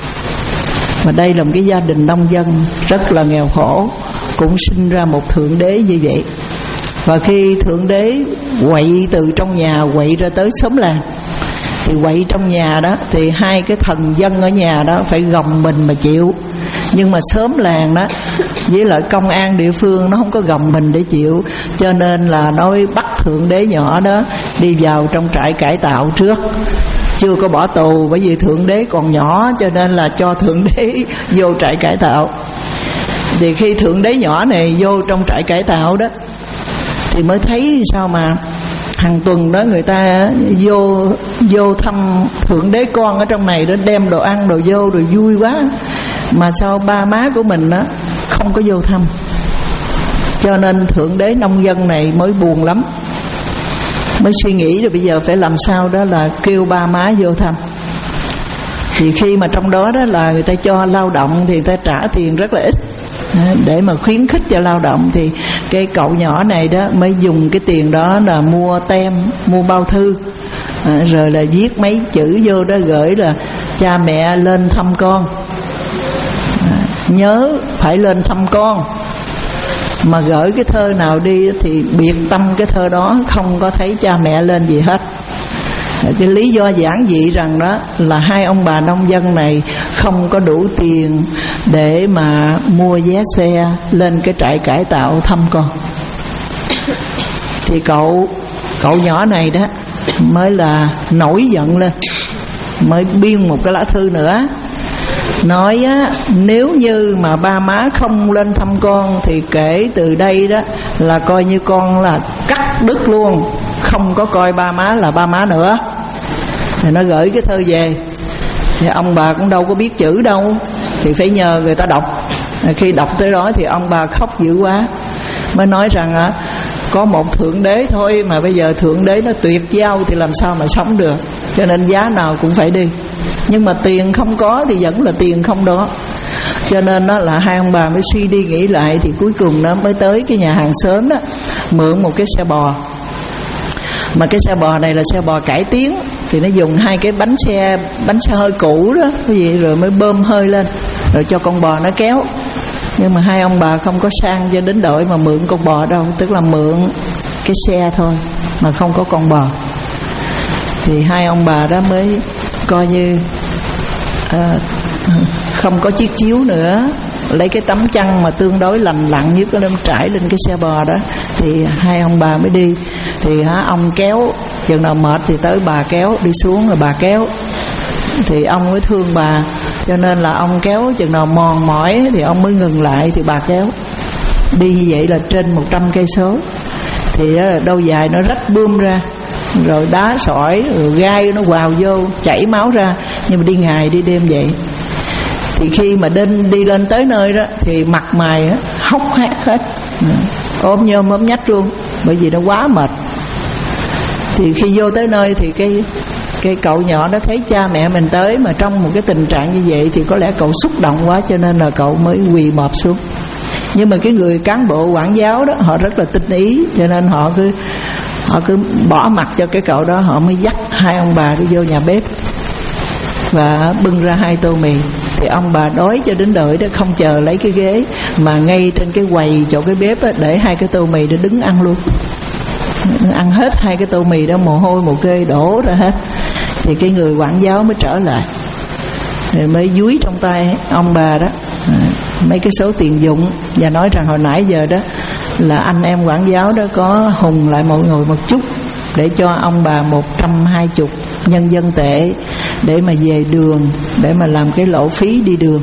Và đây là một cái gia đình nông dân rất là nghèo khổ, cũng sinh ra một thượng đế như vậy. Và khi thượng đế quậy từ trong nhà quậy ra tới xóm làng, thì quậy trong nhà đó thì hai cái thần dân ở nhà đó phải gồng mình mà chịu. Nhưng mà xóm làng đó với lại công an địa phương nó không có gồng mình để chịu, cho nên là nó bắt thượng đế nhỏ đó đi vào trong trại cải tạo trước. Chưa có bỏ tù, bởi vì thượng đế còn nhỏ, cho nên là cho thượng đế vô trại cải tạo. Thì khi thượng đế nhỏ này vô trong trại cải tạo đó, thì mới thấy sao mà hàng tuần đó người ta vô vô thăm thượng đế con ở trong này đó, đem đồ ăn đồ vô rồi vui quá. mà sao ba má của mình á không có vô thăm. Cho nên thượng đế nông dân này mới buồn lắm, mới suy nghĩ rồi bây giờ phải làm sao đó là kêu ba má vô thăm. Thì khi mà trong đó đó là người ta cho lao động thì người ta trả tiền rất là ít, để mà khuyến khích cho lao động, thì cái cậu nhỏ này đó mới dùng cái tiền đó là mua tem, mua bao thư, à, rồi là viết mấy chữ vô đó gửi là cha mẹ lên thăm con, à, nhớ phải lên thăm con. Mà gửi cái thơ nào đi thì biệt tâm cái thơ đó, không có thấy cha mẹ lên gì hết. Cái lý do giản dị rằng đó là hai ông bà nông dân này không có đủ tiền để mà mua vé xe lên cái trại cải tạo thăm con. Thì cậu cậu nhỏ này đó mới là nổi giận lên, mới biên một cái lá thư nữa, nói á, nếu như mà ba má không lên thăm con thì kể từ đây đó là coi như con là cắt đứt luôn, không có coi ba má là ba má nữa. Thì nó gửi cái thơ về, thì ông bà cũng đâu có biết chữ đâu, thì phải nhờ người ta đọc. Khi đọc tới đó thì ông bà khóc dữ quá, mới nói rằng á, có một thượng đế thôi mà bây giờ thượng đế nó tuyệt giao thì làm sao mà sống được, cho nên giá nào cũng phải đi. Nhưng mà tiền không có thì vẫn là tiền không đó. Cho nên đó là hai ông bà mới suy đi nghĩ lại, thì cuối cùng nó mới tới cái nhà hàng xóm đó, mượn một cái xe bò. Mà cái xe bò này là xe bò cải tiến, thì nó dùng hai cái bánh xe bánh xe hơi cũ đó cái gì, rồi mới bơm hơi lên rồi cho con bò nó kéo. Nhưng mà hai ông bà không có sang cho đến đội mà mượn con bò đâu, tức là mượn cái xe thôi mà không có con bò. Thì hai ông bà đó mới coi như à, không có chiếc chiếu nữa, lấy cái tấm chăn mà tương đối lành lặn nhất nó trải lên cái xe bò đó. Thì hai ông bà mới đi. Thì hả, ông kéo, chừng nào mệt thì tới bà kéo, đi xuống rồi bà kéo. Thì ông mới thương bà, cho nên là ông kéo chừng nào mòn mỏi thì ông mới ngừng lại, thì bà kéo. Đi như vậy là trên một trăm cây số. Thì đó là đâu dài nó rách bươm ra, rồi đá sỏi, rồi gai nó quào vô, chảy máu ra. Nhưng mà đi ngày đi đêm vậy. Thì khi mà đinh đi lên tới nơi đó thì mặt mày á, hốc hác hết, ốm nhôm ốm nhách luôn, bởi vì nó quá mệt. Thì khi vô tới nơi thì cái cái cậu nhỏ nó thấy cha mẹ mình tới mà trong một cái tình trạng như vậy, thì có lẽ cậu xúc động quá, cho nên là cậu mới quỳ mọp xuống. Nhưng mà cái người cán bộ quản giáo đó họ rất là tinh ý, cho nên họ cứ họ cứ bỏ mặt cho cái cậu đó. Họ mới dắt hai ông bà đi vô nhà bếp và bưng ra hai tô mì. Thì ông bà đói cho đến đợi đó, không chờ lấy cái ghế, mà ngay trên cái quầy chỗ cái bếp á, để hai cái tô mì để đứng ăn luôn. Ăn hết hai cái tô mì đó, mồ hôi mồ kê đổ ra hết. Thì cái người quản giáo mới trở lại, rồi mới dúi trong tay ông bà đó mấy cái số tiền dụng, và nói rằng hồi nãy giờ đó là anh em quản giáo đó có hùng lại mọi người một chút, để cho ông bà một trăm hai mươi nhân dân tệ để mà về đường, để mà làm cái lộ phí đi đường.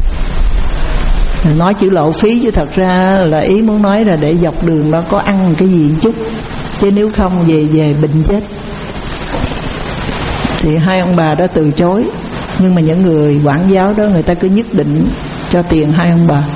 Nói chữ lộ phí chứ thật ra là ý muốn nói là để dọc đường đó có ăn cái gì chút, chứ nếu không về về bệnh chết. Thì hai ông bà đó từ chối, nhưng mà những người quản giáo đó người ta cứ nhất định cho tiền hai ông bà.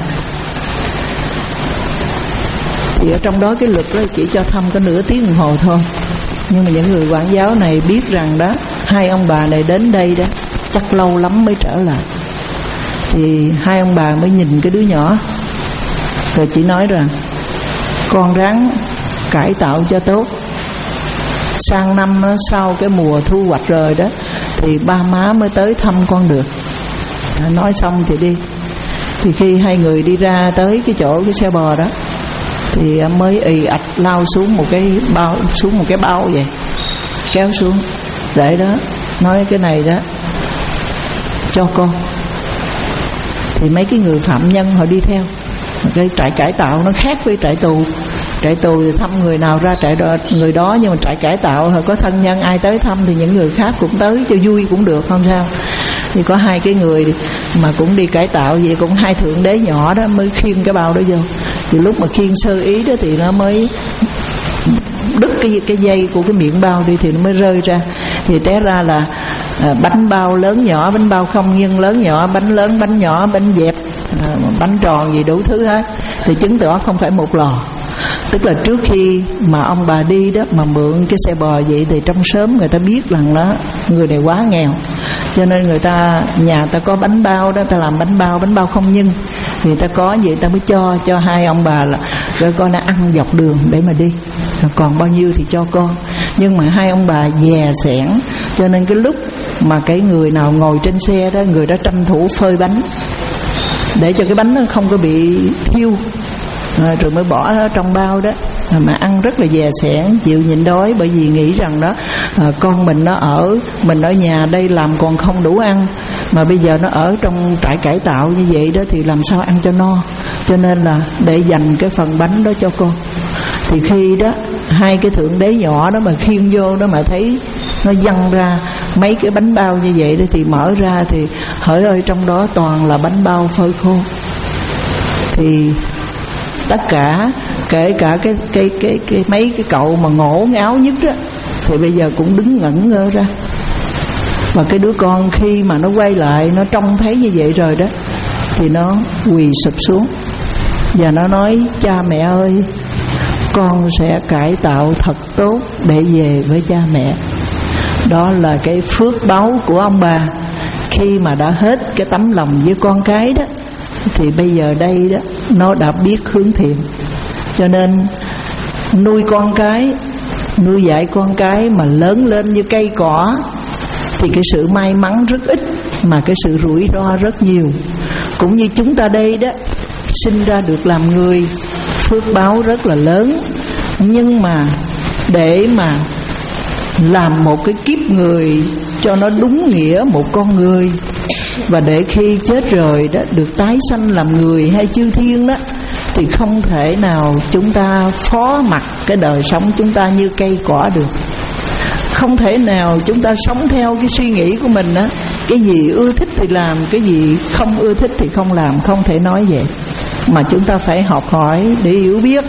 Thì ở trong đó cái luật đó chỉ cho thăm có nửa tiếng đồng hồ thôi. Nhưng mà những người quản giáo này biết rằng đó hai ông bà này đến đây đó chắc lâu lắm mới trở lại. Thì hai ông bà mới nhìn cái đứa nhỏ, rồi chỉ nói rằng con ráng cải tạo cho tốt, sang năm sau cái mùa thu hoạch rồi đó thì ba má mới tới thăm con được. Nói xong thì đi. Thì khi hai người đi ra tới cái chỗ cái xe bò đó thì mới ì ạch lao xuống một cái bao, xuống một cái bao vậy, kéo xuống để đó, nói cái này đó cho con. Thì mấy cái người phạm nhân họ đi theo. Cái trại cải tạo nó khác với trại tù. Trại tù thì thăm người nào ra trại đó, người đó, nhưng mà trại cải tạo họ có thân nhân ai tới thăm thì những người khác cũng tới, cho vui cũng được, không sao. Thì có hai cái người mà cũng đi cải tạo vậy, cũng hai thượng đế nhỏ đó mới khiêng cái bao đó vô. Thì lúc mà khiêng sơ ý đó thì nó mới đứt cái cái dây của cái miệng bao đi, thì nó mới rơi ra. Thì té ra là à, bánh bao lớn nhỏ, bánh bao không nhân lớn nhỏ, bánh lớn bánh nhỏ, bánh dẹp, à, bánh tròn gì đủ thứ hết, thì chứng tỏ không phải một lò. Tức là trước khi mà ông bà đi đó mà mượn cái xe bò vậy, thì trong xóm người ta biết rằng đó người này quá nghèo, cho nên người ta nhà ta có bánh bao đó, ta làm bánh bao, bánh bao không nhân, thì người ta có vậy ta mới cho cho hai ông bà là rồi con đã ăn dọc đường để mà đi, rồi còn bao nhiêu thì cho con. Nhưng mà hai ông bà dè sẻn, cho nên cái lúc mà cái người nào ngồi trên xe đó, người đó tranh thủ phơi bánh để cho cái bánh nó không có bị thiêu, à, rồi mới bỏ nó trong bao đó, à, mà ăn rất là dè sẻn, chịu nhịn đói, bởi vì nghĩ rằng đó à, con mình nó ở mình ở nhà đây làm còn không đủ ăn, mà bây giờ nó ở trong trại cải tạo như vậy đó thì làm sao ăn cho no, cho nên là để dành cái phần bánh đó cho con. Thì khi đó hai cái thượng đế nhỏ đó mà khiêng vô đó mà thấy nó văng ra mấy cái bánh bao như vậy đó, thì mở ra thì hỡi ơi trong đó toàn là bánh bao phơi khô. Thì tất cả kể cả cái cái cái cái mấy cái cậu mà ngổ ngáo nhất đó thì bây giờ cũng đứng ngẩn ngơ ra. Và cái đứa con khi mà nó quay lại, nó trông thấy như vậy rồi đó, thì nó quỳ sụp xuống và nó nói: cha mẹ ơi, con sẽ cải tạo thật tốt để về với cha mẹ. Đó là cái phước báu của ông bà. Khi mà đã hết cái tấm lòng với con cái đó, thì bây giờ đây đó nó đã biết hướng thiện. Cho nên nuôi con cái, nuôi dạy con cái mà lớn lên như cây cỏ thì cái sự may mắn rất ít, mà cái sự rủi ro rất nhiều. Cũng như chúng ta đây đó, sinh ra được làm người, phước báo rất là lớn. Nhưng mà để mà làm một cái kiếp người cho nó đúng nghĩa một con người, và để khi chết rồi đó được tái sanh làm người hay chư thiên đó, thì không thể nào chúng ta phó mặc cái đời sống chúng ta như cây cỏ được. Không thể nào chúng ta sống theo cái suy nghĩ của mình á, cái gì ưa thích thì làm, cái gì không ưa thích thì không làm. Không thể nói vậy, mà chúng ta phải học hỏi để hiểu biết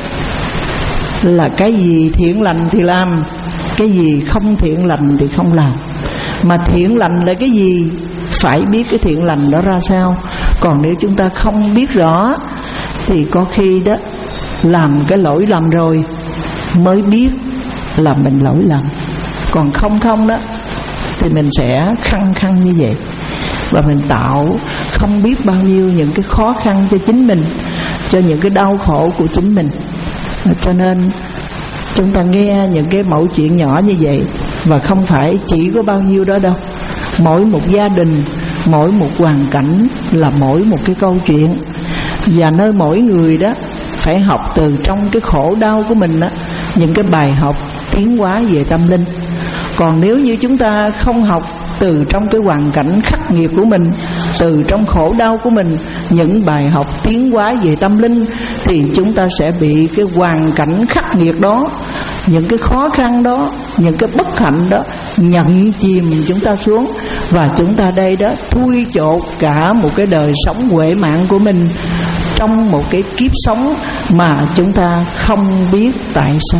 là cái gì thiện lành thì làm, cái gì không thiện lành thì không làm. Mà thiện lành là cái gì, phải biết cái thiện lành đó ra sao. Còn nếu chúng ta không biết rõ thì có khi đó làm cái lỗi lầm rồi mới biết là mình lỗi lầm. Còn không không đó thì mình sẽ khăng khăng như vậy, và mình tạo không biết bao nhiêu những cái khó khăn cho chính mình, cho những cái đau khổ của chính mình. Cho nên chúng ta nghe những cái mẫu chuyện nhỏ như vậy, và không phải chỉ có bao nhiêu đó đâu. Mỗi một gia đình, mỗi một hoàn cảnh là mỗi một cái câu chuyện. Và nơi mỗi người đó phải học từ trong cái khổ đau của mình đó, những cái bài học tiến hóa về tâm linh. Còn nếu như chúng ta không học từ trong cái hoàn cảnh khắc nghiệt của mình, từ trong khổ đau của mình, những bài học tiến hóa về tâm linh, thì chúng ta sẽ bị cái hoàn cảnh khắc nghiệt đó, những cái khó khăn đó, những cái bất hạnh đó nhận chìm chúng ta xuống. Và chúng ta đây đó thui chột cả một cái đời sống huệ mạng của mình trong một cái kiếp sống mà chúng ta không biết tại sao.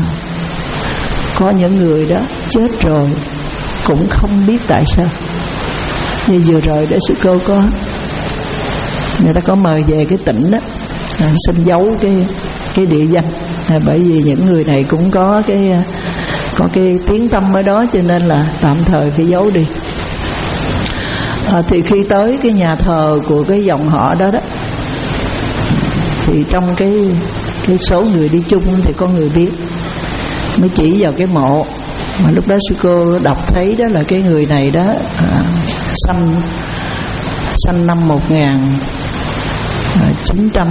Có những người đó chết rồi cũng không biết tại sao. Như vừa rồi đó sư cô có, người ta có mời về cái tỉnh đó, à, xin giấu cái cái địa danh, à, bởi vì những người này cũng có cái có cái tiếng tâm ở đó, cho nên là tạm thời phải giấu đi. À, thì khi tới cái nhà thờ của cái dòng họ đó đó, thì trong cái cái số người đi chung thì có người biết, mới chỉ vào cái mộ. Mà lúc đó sư cô đọc thấy đó là cái người này đó à, sanh sanh năm một nghìn chín trăm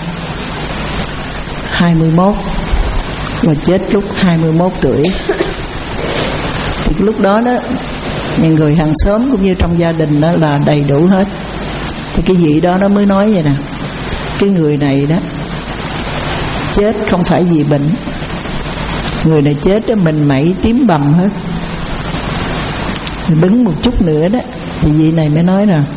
hai mươi mốt và chết lúc hai mươi mốt tuổi. Thì lúc đó đó những người hàng xóm cũng như trong gia đình đó là đầy đủ hết. Thì cái vị đó nó mới nói vậy nè: cái người này đó chết không phải vì bệnh, người này chết đó mình mẩy tím bầm hết. Đứng một chút nữa đó thì vị này mới nói rằng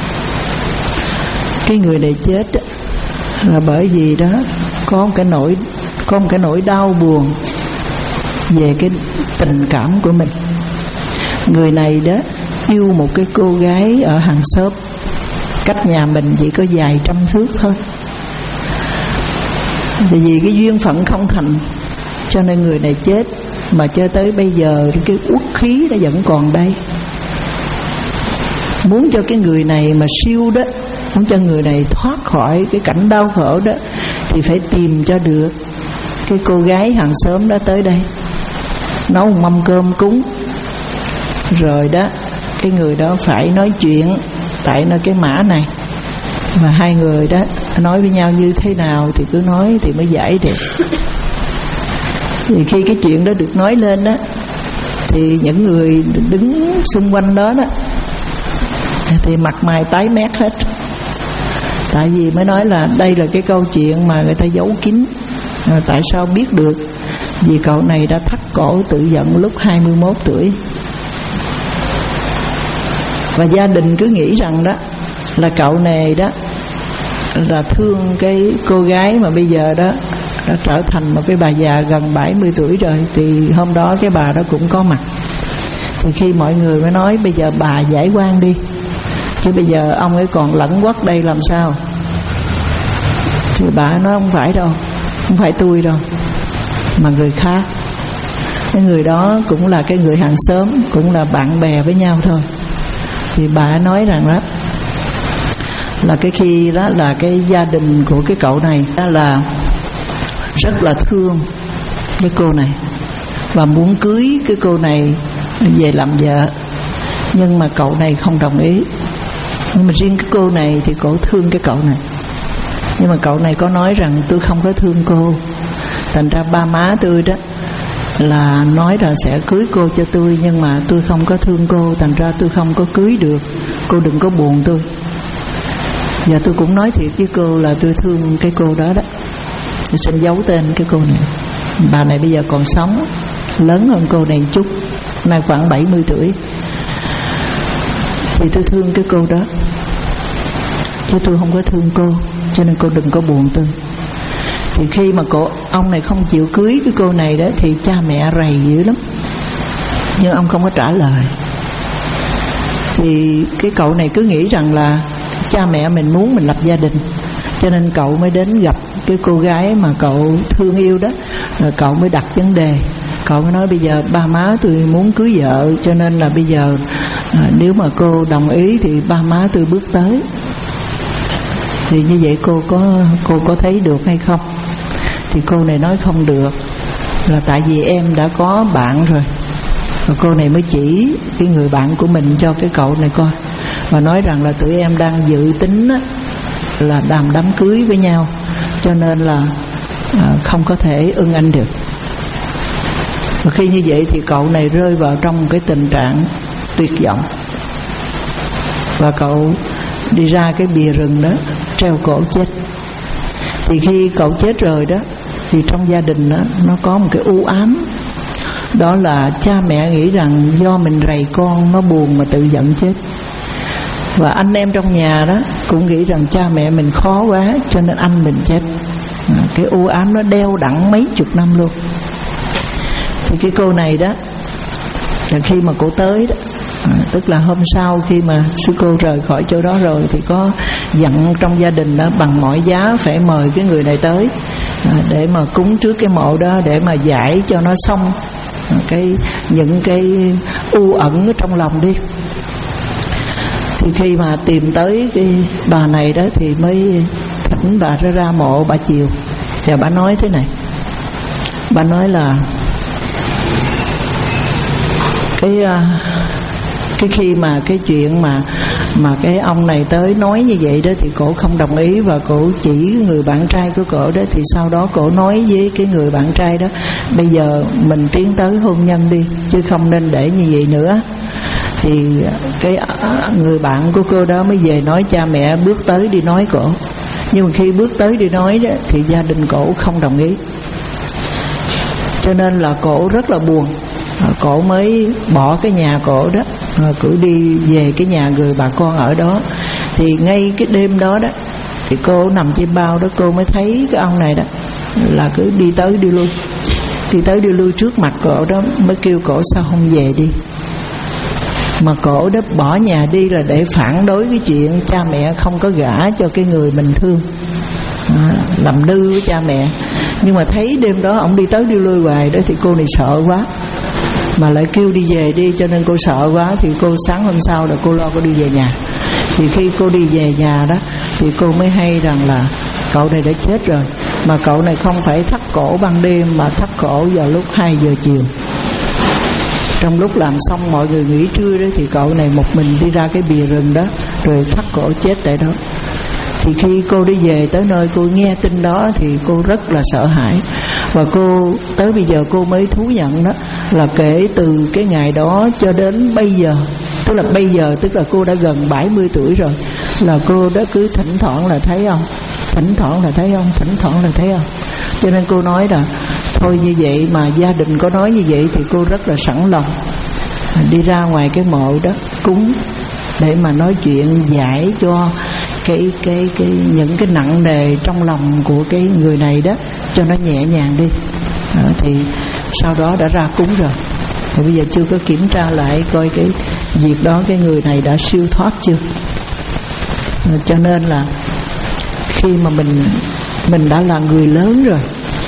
cái người này chết đó là bởi vì đó có một cái nỗi có một cái nỗi đau buồn về cái tình cảm của mình. Người này đó yêu một cái cô gái ở hàng xóm, cách nhà mình chỉ có vài trăm thước thôi. Vì cái duyên phận không thành, cho nên người này chết. Mà cho tới bây giờ cái uất khí nó vẫn còn đây. Muốn cho cái người này mà siêu đó, muốn cho người này thoát khỏi cái cảnh đau khổ đó, thì phải tìm cho được cái cô gái hàng xóm đó tới đây, nấu một mâm cơm cúng. Rồi đó, cái người đó phải nói chuyện tại nơi cái mã này, mà hai người đó nói với nhau như thế nào thì cứ nói thì mới giải được. Thì khi cái chuyện đó được nói lên đó, thì những người đứng xung quanh đó đó thì mặt mày tái mét hết. Tại vì mới nói là đây là cái câu chuyện mà người ta giấu kín. À, tại sao biết được? Vì cậu này đã thắt cổ tự giận lúc hai mươi mốt tuổi. Và gia đình cứ nghĩ rằng đó là cậu này đó là thương cái cô gái mà bây giờ đó đã trở thành một cái bà già gần bảy mươi tuổi rồi. Thì hôm đó cái bà đó cũng có mặt. Thì khi mọi người mới nói bây giờ bà giải oan đi, chứ bây giờ ông ấy còn lẫn quất đây làm sao. Thì bà nói không phải đâu, không phải tôi đâu, mà người khác. Cái người đó cũng là cái người hàng xóm, cũng là bạn bè với nhau thôi. Thì bà nói rằng đó là cái khi đó là cái gia đình của cái cậu này đó là rất là thương cái cô này và muốn cưới cái cô này về làm vợ. Nhưng mà cậu này không đồng ý. Nhưng mà riêng cái cô này thì cổ thương cái cậu này. Nhưng mà cậu này có nói rằng tôi không có thương cô, thành ra ba má tôi đó là nói là sẽ cưới cô cho tôi, nhưng mà tôi không có thương cô, thành ra tôi không có cưới được. Cô đừng có buồn tôi. Và tôi cũng nói thiệt với cô là tôi thương cái cô đó đó. Tôi xin giấu tên cái cô này. Bà này bây giờ còn sống, lớn hơn cô này một chút, nay khoảng bảy mươi tuổi. Thì tôi thương cái cô đó, chứ tôi không có thương cô, cho nên cô đừng có buồn tôi. Thì khi mà cô ông này không chịu cưới cái cô này đó, thì cha mẹ rầy dữ lắm, nhưng ông không có trả lời. Thì cái cậu này cứ nghĩ rằng là cha mẹ mình muốn mình lập gia đình, cho nên cậu mới đến gặp cái cô gái mà cậu thương yêu đó. Rồi cậu mới đặt vấn đề. Cậu mới nói bây giờ ba má tôi muốn cưới vợ, cho nên là bây giờ à, nếu mà cô đồng ý thì ba má tôi bước tới. Thì như vậy cô có cô có thấy được hay không? Thì cô này nói không được, là tại vì em đã có bạn rồi. Và cô này mới chỉ cái người bạn của mình cho cái cậu này coi, và nói rằng là tụi em đang dự tính á, là đàm đám cưới với nhau, cho nên là à, không có thể ưng anh được. Và khi như vậy thì cậu này rơi vào trong cái tình trạng tuyệt vọng, và cậu đi ra cái bìa rừng đó treo cổ chết. Thì khi cậu chết rồi đó, thì trong gia đình đó nó có một cái u ám. Đó là cha mẹ nghĩ rằng do mình rầy con nó buồn mà tự giận chết. Và anh em trong nhà đó cũng nghĩ rằng cha mẹ mình khó quá, cho nên anh mình chết. Cái u ám nó đeo đẳng mấy chục năm luôn. Thì cái cô này đó, là khi mà cô tới đó, à, tức là hôm sau khi mà sư cô rời khỏi chỗ đó rồi, thì có dặn trong gia đình đó bằng mọi giá phải mời cái người này tới, à, để mà cúng trước cái mộ đó, để mà giải cho nó xong à, cái những cái u ẩn ở trong lòng đi. Thì khi mà tìm tới cái bà này đó, thì mới thỉnh bà ra ra mộ bà chiều. Và bà nói thế này, bà nói là cái cái khi mà cái chuyện mà mà cái ông này tới nói như vậy đó, thì cổ không đồng ý, và cổ chỉ người bạn trai của cổ đó. Thì sau đó cổ nói với cái người bạn trai đó, bây giờ mình tiến tới hôn nhân đi, chứ không nên để như vậy nữa. Thì cái người bạn của cô đó mới về nói cha mẹ bước tới đi nói cổ. Nhưng mà khi bước tới đi nói đó, thì gia đình cổ không đồng ý, cho nên là cổ rất là buồn. Cổ mới bỏ cái nhà cổ đó, cứ đi về cái nhà người bà con ở đó. Thì ngay cái đêm đó đó, thì cô nằm trên bao đó, cô mới thấy cái ông này đó là cứ đi tới đi lui, đi tới đi lui trước mặt cổ đó. Mới kêu cổ sao không về đi. Mà cổ đó bỏ nhà đi là để phản đối cái chuyện cha mẹ không có gả cho cái người mình thương, à, làm nư với cha mẹ. Nhưng mà thấy đêm đó ông đi tới đi lui hoài đó thì cô này sợ quá, mà lại kêu đi về đi, cho nên cô sợ quá. Thì cô sáng hôm sau là cô lo cô đi về nhà. Thì khi cô đi về nhà đó thì cô mới hay rằng là cậu này đã chết rồi. Mà cậu này không phải thắt cổ ban đêm, mà thắt cổ vào lúc hai giờ chiều. Trong lúc làm xong mọi người nghỉ trưa đó thì cậu này một mình đi ra cái bìa rừng đó rồi thắt cổ chết tại đó. Thì khi cô đi về tới nơi, cô nghe tin đó thì cô rất là sợ hãi. Và cô tới bây giờ cô mới thú nhận đó là kể từ cái ngày đó cho đến bây giờ, tức là bây giờ tức là cô đã gần bảy mươi tuổi rồi, là cô đã cứ thỉnh thoảng là thấy ông, thỉnh thoảng là thấy ông, thỉnh thoảng là thấy ông. Cho nên cô nói là thôi như vậy mà gia đình có nói như vậy thì cô rất là sẵn lòng đi ra ngoài cái mộ đó cúng, để mà nói chuyện giải cho cái cái cái những cái nặng nề trong lòng của cái người này đó, cho nó nhẹ nhàng đi. Đó, thì sau đó đã ra cúng rồi. Thì bây giờ chưa có kiểm tra lại coi cái việc đó cái người này đã siêu thoát chưa. Đó, cho nên là khi mà mình mình đã là người lớn rồi,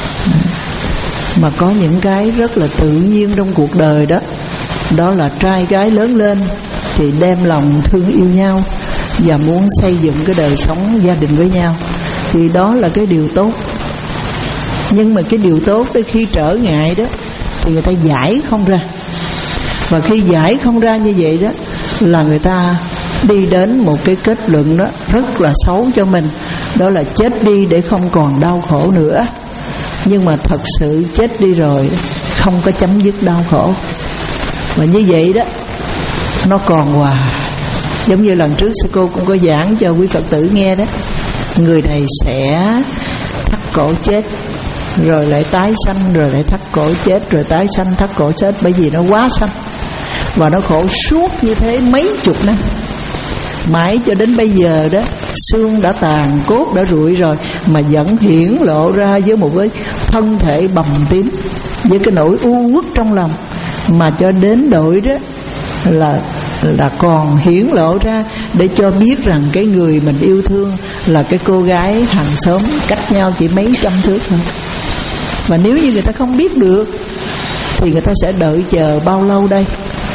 mà có những cái rất là tự nhiên trong cuộc đời đó, đó là trai gái lớn lên thì đem lòng thương yêu nhau và muốn xây dựng cái đời sống gia đình với nhau, thì đó là cái điều tốt. Nhưng mà cái điều tốt tới khi trở ngại đó thì người ta giải không ra. Và khi giải không ra như vậy đó là người ta đi đến một cái kết luận đó rất là xấu cho mình, đó là chết đi để không còn đau khổ nữa. Nhưng mà thật sự chết đi rồi không có chấm dứt đau khổ. Và như vậy đó nó còn hoài. Giống như lần trước sư cô cũng có giảng cho quý Phật tử nghe đó, người này sẽ thắt cổ chết, rồi lại tái sanh, rồi lại thắt cổ chết, rồi tái sanh thắt cổ chết. Bởi vì nó quá sanh và nó khổ suốt như thế mấy chục năm, mãi cho đến bây giờ đó xương đã tàn, cốt đã rụi rồi, mà vẫn hiển lộ ra với một cái thân thể bầm tím, với cái nỗi u uất trong lòng. Mà cho đến đội đó là là còn hiển lộ ra để cho biết rằng cái người mình yêu thương là cái cô gái hàng xóm cách nhau chỉ mấy trăm thước thôi. Và nếu như người ta không biết được thì người ta sẽ đợi chờ bao lâu đây?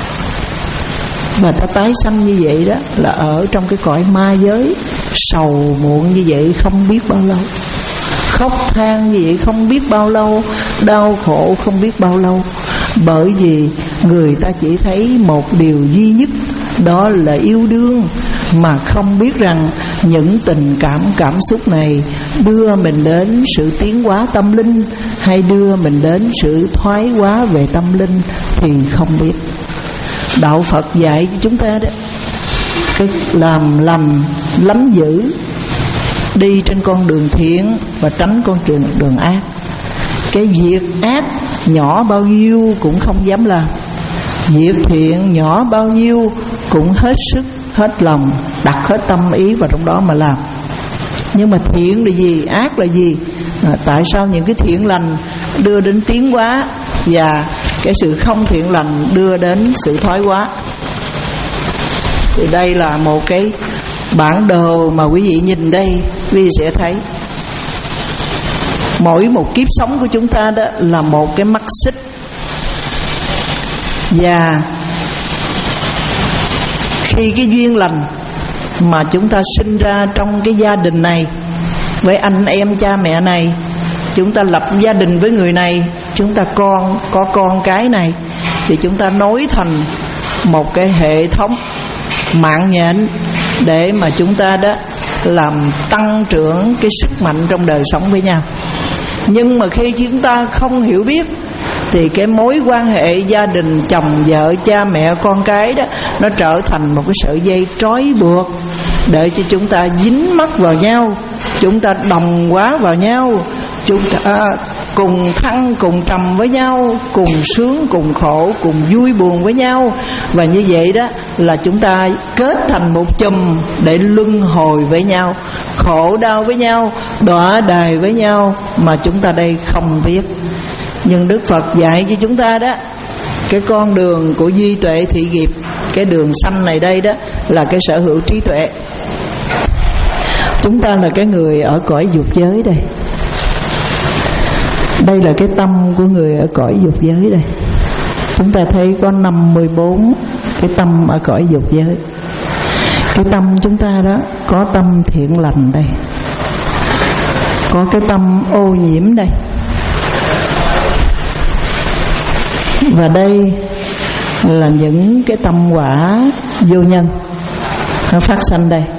Và ta tái sanh như vậy đó là ở trong cái cõi ma giới, sầu muộn như vậy không biết bao lâu, khóc than như vậy không biết bao lâu, đau khổ không biết bao lâu. Bởi vì người ta chỉ thấy một điều duy nhất, đó là yêu đương, mà không biết rằng những tình cảm cảm xúc này đưa mình đến sự tiến hóa tâm linh hay đưa mình đến sự thoái hóa về tâm linh thì không biết. Đạo Phật dạy cho chúng ta đó, cái làm lành lắm dữ, đi trên con đường thiện và tránh con đường đường ác. Cái việc ác nhỏ bao nhiêu cũng không dám làm, việc thiện nhỏ bao nhiêu cũng hết sức hết lòng, đặt hết tâm ý vào trong đó mà làm. Nhưng mà thiện là gì, ác là gì? À, tại sao những cái thiện lành đưa đến tiến hóa và cái sự không thiện lành đưa đến sự thoái hóa? Thì đây là một cái bản đồ mà quý vị nhìn đây, quý vị sẽ thấy mỗi một kiếp sống của chúng ta đó là một cái mắt xích. Và khi cái duyên lành mà chúng ta sinh ra trong cái gia đình này, với anh em cha mẹ này, chúng ta lập gia đình với người này, chúng ta con có con cái này, thì chúng ta nối thành một cái hệ thống mạng nhện để mà chúng ta đó làm tăng trưởng cái sức mạnh trong đời sống với nhau. Nhưng mà khi chúng ta không hiểu biết thì cái mối quan hệ gia đình chồng vợ cha mẹ con cái đó nó trở thành một cái sợi dây trói buộc để cho chúng ta dính mắc vào nhau, chúng ta đồng hóa vào nhau, chúng ta cùng thăng cùng trầm với nhau, cùng sướng cùng khổ, cùng vui buồn với nhau. Và như vậy đó là chúng ta kết thành một chùm để luân hồi với nhau, khổ đau với nhau, đọa đày với nhau, mà chúng ta đây không biết. Nhưng Đức Phật dạy cho chúng ta đó, cái con đường của duy tuệ thị nghiệp cái đường xanh này đây đó là cái sở hữu trí tuệ. Chúng ta là cái người ở cõi dục giới đây. Đây là cái tâm của người ở cõi dục giới đây. Chúng ta thấy có năm mươi bốn cái tâm ở cõi dục giới. Cái tâm chúng ta đó có tâm thiện lành đây, có cái tâm ô nhiễm đây, và đây là những cái tâm quả vô nhân nó phát sanh đây.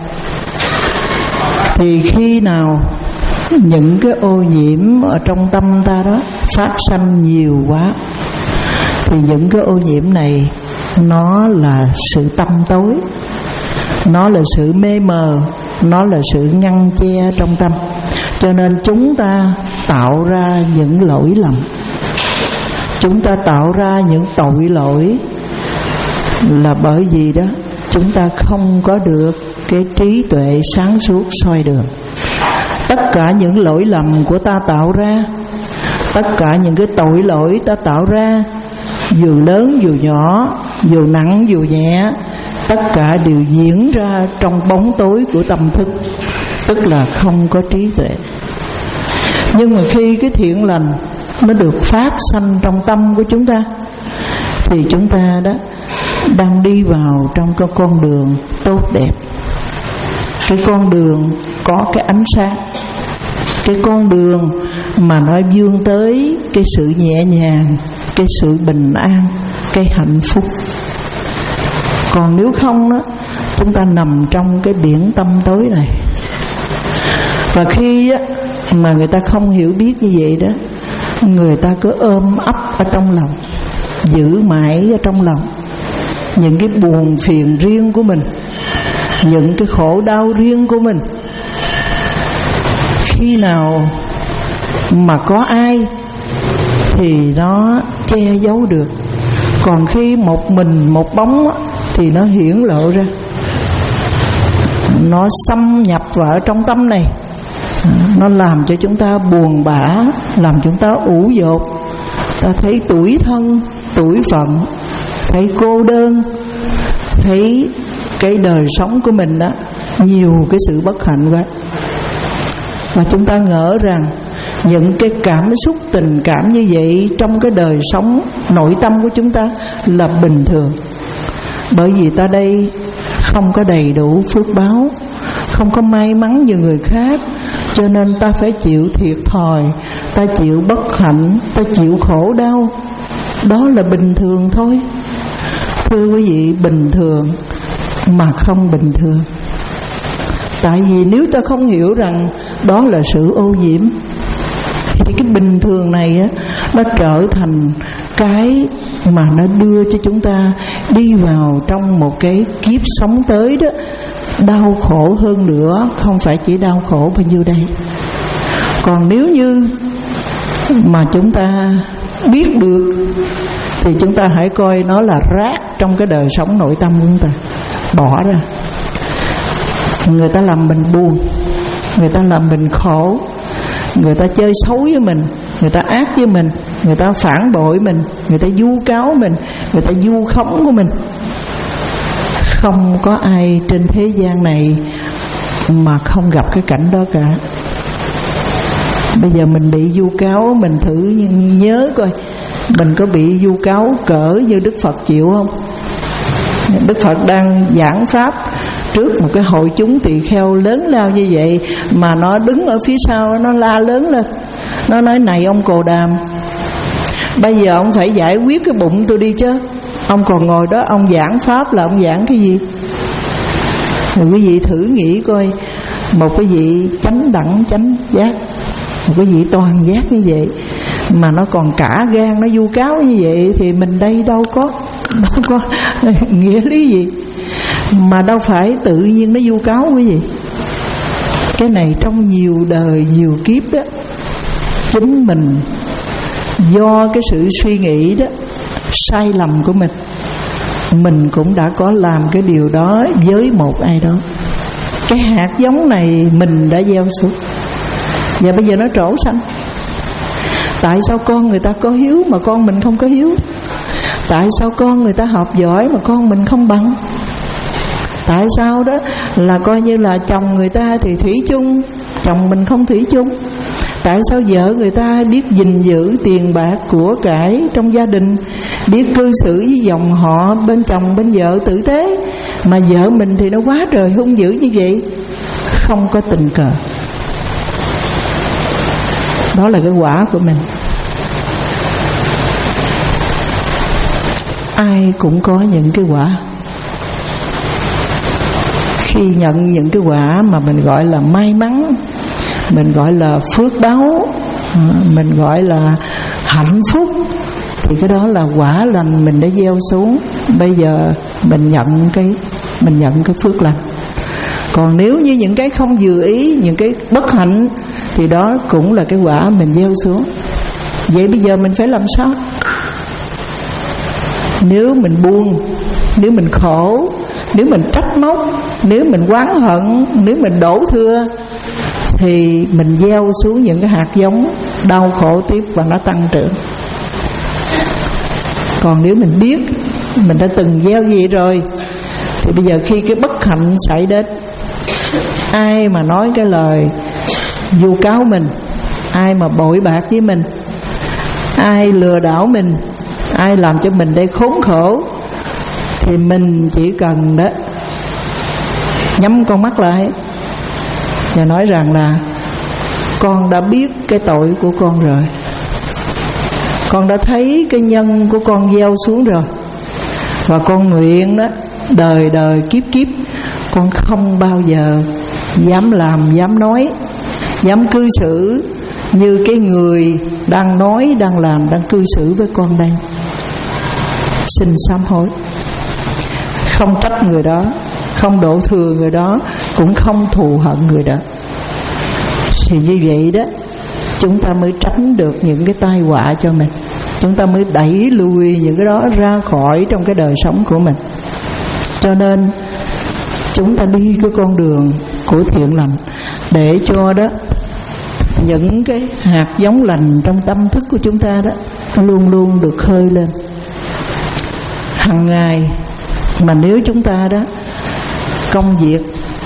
Thì khi nào những cái ô nhiễm ở trong tâm ta đó phát sanh nhiều quá, thì những cái ô nhiễm này nó là sự tâm tối, nó là sự mê mờ, nó là sự ngăn che trong tâm. Cho nên chúng ta tạo ra những lỗi lầm, chúng ta tạo ra những tội lỗi, là bởi vì đó chúng ta không có được cái trí tuệ sáng suốt soi đường. Tất cả những lỗi lầm của ta tạo ra, tất cả những cái tội lỗi ta tạo ra, dù lớn dù nhỏ, dù nặng dù nhẹ, tất cả đều diễn ra trong bóng tối của tâm thức, tức là không có trí tuệ. Nhưng mà khi cái thiện lành nó được phát sanh trong tâm của chúng ta, thì chúng ta đó đang đi vào trong cái con đường tốt đẹp, cái con đường có cái ánh sáng, cái con đường mà nó vươn tới cái sự nhẹ nhàng, cái sự bình an, cái hạnh phúc. Còn nếu không đó, chúng ta nằm trong cái biển tâm tối này. Và khi á, mà người ta không hiểu biết như vậy đó, người ta cứ ôm ấp ở trong lòng, giữ mãi ở trong lòng những cái buồn phiền riêng của mình, những cái khổ đau riêng của mình. Khi nào mà có ai thì nó che giấu được, còn khi một mình một bóng á, thì nó hiển lộ ra, nó xâm nhập vào trong tâm này, nó làm cho chúng ta buồn bã, làm chúng ta ủ dột, ta thấy tủi thân, tủi phận, thấy cô đơn, thấy cái đời sống của mình đó nhiều cái sự bất hạnh quá. Và chúng ta ngỡ rằng những cái cảm xúc tình cảm như vậy trong cái đời sống nội tâm của chúng ta là bình thường. Bởi vì ta đây không có đầy đủ phước báo, không có may mắn như người khác, cho nên ta phải chịu thiệt thòi, ta chịu bất hạnh, ta chịu khổ đau. Đó là bình thường thôi. Thưa quý vị, bình thường mà không bình thường. Tại vì nếu ta không hiểu rằng đó là sự ô nhiễm, thì cái bình thường này á, nó trở thành cái mà nó đưa cho chúng ta đi vào trong một cái kiếp sống tới đó đau khổ hơn nữa, không phải chỉ đau khổ bao nhiêu đây. Còn nếu như mà chúng ta biết được thì chúng ta hãy coi nó là rác trong cái đời sống nội tâm của chúng ta, bỏ ra. Người ta làm mình buồn, người ta làm mình khổ, người ta chơi xấu với mình, người ta ác với mình, người ta phản bội mình, người ta vu cáo mình, người ta vu khống của mình. Không có ai trên thế gian này mà không gặp cái cảnh đó cả. Bây giờ mình bị vu cáo, mình thử nhớ coi mình có bị vu cáo cỡ như Đức Phật chịu không? Đức Phật đang giảng pháp trước một cái hội chúng tỳ kheo lớn lao như vậy, mà nó đứng ở phía sau, nó la lớn lên, nó nói: này ông Cồ Đàm, bây giờ ông phải giải quyết cái bụng tôi đi chứ. Ông còn ngồi đó ông giảng pháp là ông giảng cái gì? Thì quý vị thử nghĩ coi, một cái vị chánh đẳng chánh giác, một cái vị toàn giác như vậy mà nó còn cả gan nó vu cáo như vậy, thì mình đây đâu có đâu có nghĩa lý gì, mà đâu phải tự nhiên nó vu cáo quý vị. Cái này trong nhiều đời nhiều kiếp đó, chính mình do cái sự suy nghĩ đó sai lầm của mình, mình cũng đã có làm cái điều đó với một ai đó. Cái hạt giống này mình đã gieo xuống, và bây giờ nó trổ xanh. Tại sao con người ta có hiếu mà con mình không có hiếu? Tại sao con người ta học giỏi mà con mình không bằng? Tại sao đó là coi như là chồng người ta thì thủy chung, chồng mình không thủy chung? Tại sao vợ người ta biết gìn giữ tiền bạc của cải trong gia đình, biết cư xử với dòng họ bên chồng bên vợ tử tế, mà vợ mình thì nó quá trời hung dữ như vậy? Không có tình cờ. Đó là cái quả của mình. Ai cũng có những cái quả. Khi nhận những cái quả mà mình gọi là may mắn, mình gọi là phước báu, mình gọi là hạnh phúc, thì cái đó là quả lành mình đã gieo xuống. Bây giờ mình nhận cái mình nhận cái phước lành. Còn nếu như những cái không vừa ý, những cái bất hạnh, thì đó cũng là cái quả mình gieo xuống. Vậy bây giờ mình phải làm sao? Nếu mình buông, nếu mình khổ, nếu mình trách móc, nếu mình oán hận, nếu mình đổ thừa, thì mình gieo xuống những cái hạt giống đau khổ tiếp và nó tăng trưởng. Còn nếu mình biết mình đã từng gieo gì rồi, thì bây giờ khi cái bất hạnh xảy đến, ai mà nói cái lời vu cáo mình, ai mà bội bạc với mình, ai lừa đảo mình, ai làm cho mình đây khốn khổ, thì mình chỉ cần đó nhắm con mắt lại và nói rằng là con đã biết cái tội của con rồi, con đã thấy cái nhân của con gieo xuống rồi, và con nguyện đó đời đời kiếp kiếp con không bao giờ dám làm, dám nói, dám cư xử như cái người đang nói, đang làm, đang cư xử với con đây. Xin sám hối. Không trách người đó, không đổ thừa người đó, cũng không thù hận người đó. Thì như vậy đó, chúng ta mới tránh được những cái tai họa cho mình, chúng ta mới đẩy lùi những cái đó ra khỏi trong cái đời sống của mình. Cho nên chúng ta đi cái con đường của thiện lành, để cho đó những cái hạt giống lành trong tâm thức của chúng ta đó luôn luôn được khơi lên hằng ngày. Mà nếu chúng ta đó công việc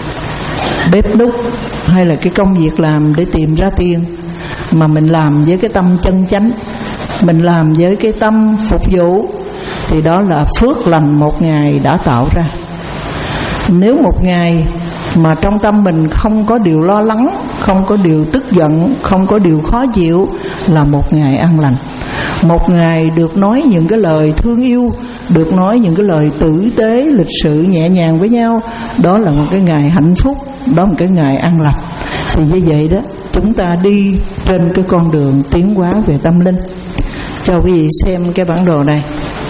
bếp núc hay là cái công việc làm để tìm ra tiền, mà mình làm với cái tâm chân chánh, mình làm với cái tâm phục vụ, thì đó là phước lành một ngày đã tạo ra. Nếu một ngày mà trong tâm mình không có điều lo lắng, không có điều tức giận, không có điều khó chịu, là một ngày an lành. Một ngày được nói những cái lời thương yêu, được nói những cái lời tử tế, lịch sự, nhẹ nhàng với nhau, đó là một cái ngày hạnh phúc, đó là một cái ngày an lành. Thì như vậy đó, chúng ta đi trên cái con đường tiến hóa về tâm linh. Cho quý vị xem cái bản đồ này.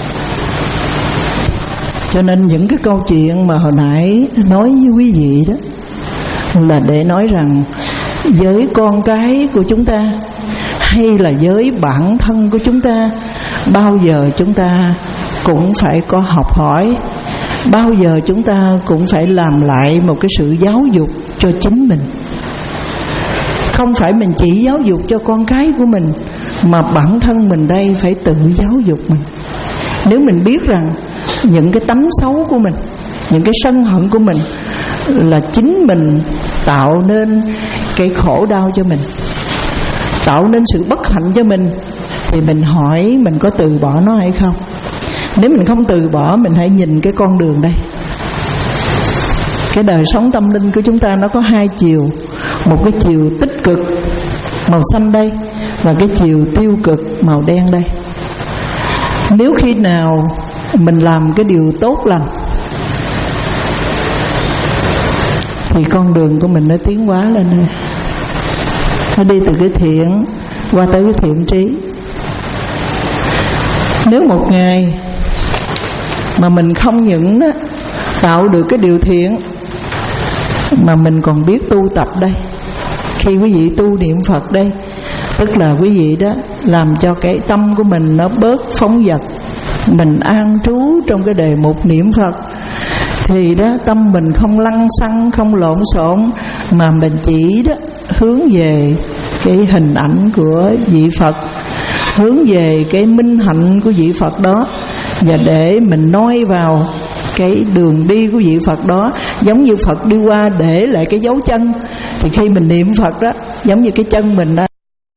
Cho nên những cái câu chuyện mà hồi nãy nói với quý vị đó là để nói rằng với con cái của chúng ta, hay là với bản thân của chúng ta, bao giờ chúng ta cũng phải có học hỏi, bao giờ chúng ta cũng phải làm lại một cái sự giáo dục cho chính mình. Không phải mình chỉ giáo dục cho con cái của mình, mà bản thân mình đây phải tự giáo dục mình. Nếu mình biết rằng những cái tánh xấu của mình, những cái sân hận của mình là chính mình tạo nên cái khổ đau cho mình, tạo nên sự bất hạnh cho mình, thì mình hỏi mình có từ bỏ nó hay không. Nếu mình không từ bỏ, mình hãy nhìn cái con đường đây. Cái đời sống tâm linh của chúng ta nó có hai chiều. Một cái chiều tích cực màu xanh đây, và cái chiều tiêu cực màu đen đây. Nếu khi nào mình làm cái điều tốt lành, thì con đường của mình nó tiến hóa lên đây. Nó đi từ cái thiện qua tới cái thiện trí. Nếu một ngày mà mình không những đó, tạo được cái điều thiện, mà mình còn biết tu tập đây. Khi quý vị tu niệm Phật đây, tức là quý vị đó làm cho cái tâm của mình nó bớt phóng dật, mình an trú trong cái đề mục niệm Phật, thì đó tâm mình không lăng xăng, không lộn xộn, mà mình chỉ đó hướng về cái hình ảnh của vị Phật, hướng về cái minh hạnh của vị Phật đó, và để mình noi vào cái đường đi của vị Phật đó. Giống như Phật đi qua để lại cái dấu chân, thì khi mình niệm Phật đó, giống như cái chân mình đó